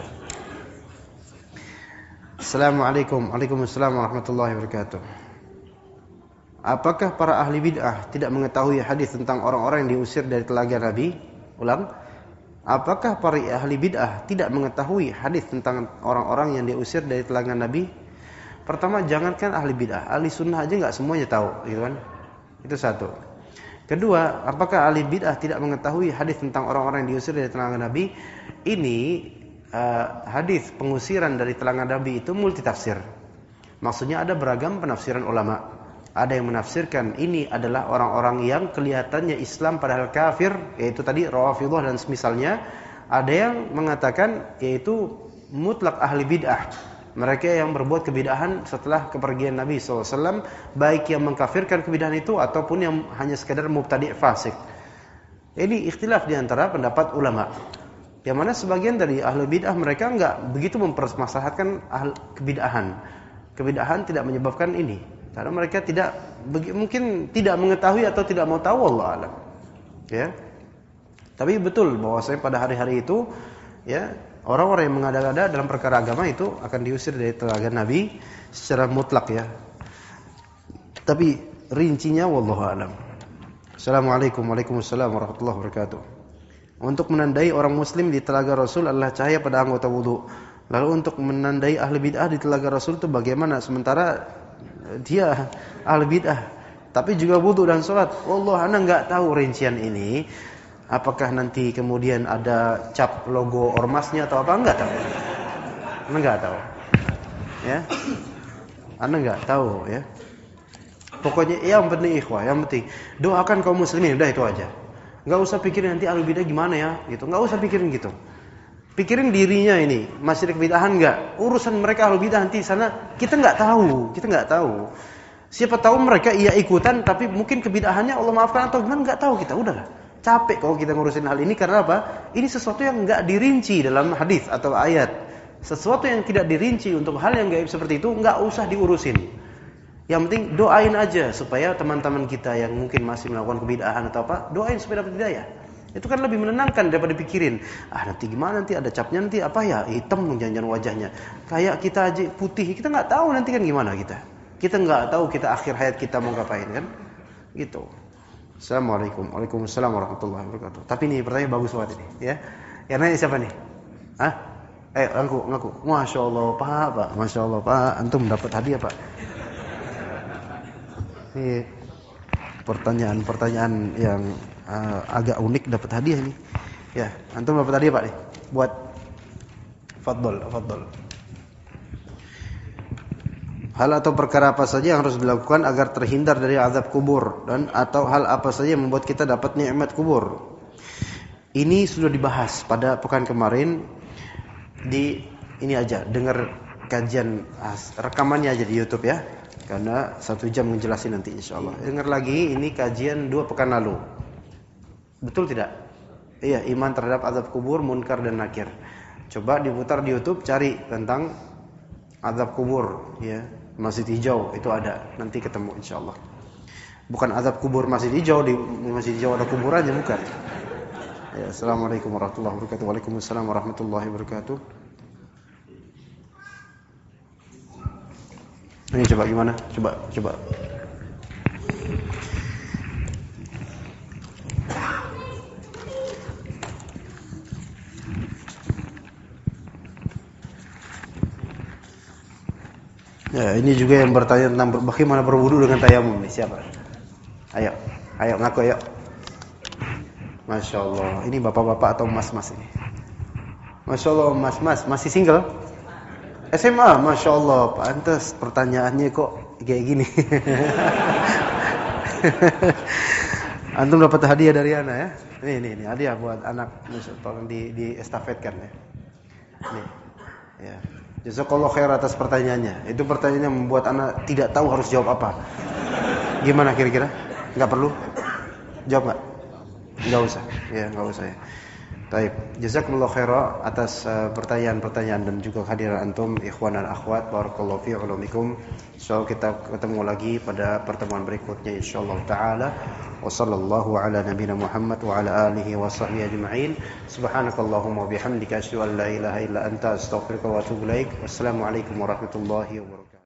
Assalamualaikum. Waalaikumsalam warahmatullahi wabarakatuh. Apakah para ahli bid'ah tidak mengetahui hadis tentang orang-orang yang diusir dari telaga Nabi? Ulang. Apakah para ahli bid'ah tidak mengetahui hadis tentang orang-orang yang diusir dari telaga Nabi? Pertama, jangankan ahli bid'ah, ahli sunnah aja enggak semuanya tahu, gitu kan? Itu satu. Kedua, apakah ahli bid'ah tidak mengetahui hadis tentang orang-orang yang diusir dari telaga Nabi? Ini hadis pengusiran dari telaga Nabi itu multitafsir. Maksudnya ada beragam penafsiran ulama. Ada yang menafsirkan ini adalah orang-orang yang kelihatannya Islam padahal kafir, yaitu tadi Rafidhah dan semisalnya. Ada yang mengatakan yaitu mutlak ahli bid'ah. Mereka yang berbuat kebid'ahan setelah kepergian Nabi SAW, baik yang mengkafirkan kebid'ahan itu ataupun yang hanya sekadar mubtadi' fasik. Ini ikhtilaf di antara pendapat ulama. Yang mana sebagian dari ahli bid'ah mereka enggak begitu mempermasalahkan kebid'ahan. Kebid'ahan tidak menyebabkan ini, karena mereka mungkin tidak mengetahui atau tidak mau tahu, wallahu alam. Ya. Tapi betul bahwasanya pada hari-hari itu ya, orang-orang yang mengada-ada dalam perkara agama itu akan diusir dari telaga Nabi secara mutlak ya. Tapi rincinya wallahu alam. Assalamualaikum warahmatullahi wabarakatuh. Untuk menandai orang muslim di telaga Rasul adalah cahaya pada anggota wudu. Lalu untuk menandai ahli bid'ah di telaga Rasul itu bagaimana? Sementara dia ahli bid'ah, tapi juga wudu dan salat. Wallah, ana enggak tahu rincian ini. Apakah nanti kemudian ada cap logo ormasnya atau apa? Enggak tahu. Ana enggak tahu. Ya. Ana enggak tahu ya. Pokoknya yang penting ikhwah, yang penting doakan kaum muslimin, udah itu aja. Enggak usah pikirin nanti ahli bidah gimana ya, gitu. Enggak usah pikirin gitu. Pikirin dirinya ini, masih ada kebid'ahan enggak? Urusan mereka ahli bidah nanti sana kita enggak tahu. Siapa tahu mereka iya ikutan tapi mungkin kebid'ahannya Allah maafkan atau gimana enggak tahu kita. Udahlah. Capek kalau kita ngurusin hal ini karena apa? Ini sesuatu yang enggak dirinci dalam hadis atau ayat. Sesuatu yang tidak dirinci untuk hal yang gaib seperti itu enggak usah diurusin. Yang penting doain aja supaya teman-teman kita yang mungkin masih melakukan kebid'ahan atau apa, doain supaya dapat hidayah. Itu kan lebih menenangkan daripada pikirin, nanti gimana, nanti ada capnya, nanti apa ya, hitam jangan-jangan wajahnya. Kayak kita aja putih, kita nggak tahu nanti kan gimana kita. Kita nggak tahu kita akhir hayat kita mau ngapain kan? Gitu. Assalamualaikum. Waalaikumsalam warahmatullahi wabarakatuh. Tapi nih pertanyaan bagus banget ini, ya. Yang nanya siapa nih? Hah? Ngaku. Masya Allah Pak. Masya Allah Pak. Antum dapat hadiah Pak. Ini pertanyaan yang agak unik, dapat hadiah nih. Ya, antum dapat hadiah Pak nih. Buat Fadl. Hal atau perkara apa saja yang harus dilakukan agar terhindar dari azab kubur, dan atau hal apa saja yang membuat kita dapat nikmat kubur. Ini sudah dibahas pada pekan kemarin di ini aja, dengar kajian rekamannya aja di YouTube ya. Karena 1 jam ngejelasin nanti insyaallah. Dengar lagi ini kajian 2 pekan lalu. Betul tidak? Iya, iman terhadap azab kubur, munkar dan nakir. Coba diputar di YouTube, cari tentang azab kubur ya. Masjid Hijau itu ada. Nanti ketemu insyaallah. Bukan azab kubur Masjid Hijau, di Masjid Hijau ada kuburannya, bukan. Ya, assalamualaikum warahmatullahi wabarakatuh. Waalaikumsalam warahmatullahi wabarakatuh. Ini coba gimana? Coba. Ya, ini juga yang bertanya tentang bagaimana berwudu dengan tayamum nih. Siapa? Ayo ngaku ayo. Masya Allah. Ini bapak-bapak atau mas-mas ini? Masya Allah, mas-mas masih single? SMA, Masya Allah. Pantes pertanyaannya kok kayak gini. Antum dapat hadiah dari Ana ya. Ini hadiah buat anak. Tolong di estafetkan ya. Nih. Ya. Jazakallahu khair atas pertanyaannya. Itu pertanyaannya membuat anak tidak tahu harus jawab apa. Gimana kira-kira? Enggak perlu? Jawab enggak? Enggak usah. Ya, enggak usah ya. Baik, jazakumullahu khairan atas pertanyaan-pertanyaan dan juga kehadiran antum ikhwan dan akhwat. Barakallahu fi ulumikum. Insyaallah kita ketemu lagi pada pertemuan berikutnya insyaallah taala. Wa sallallahu ala nabiyyina Muhammad wa ala alihi wa sahbihi ajma'in. Subhanakallahumma wa bihamdika asyhadu an la ilaha illa anta astaghfiruka wa atubu ilaik. Wassalamualaikum warahmatullahi wabarakatuh.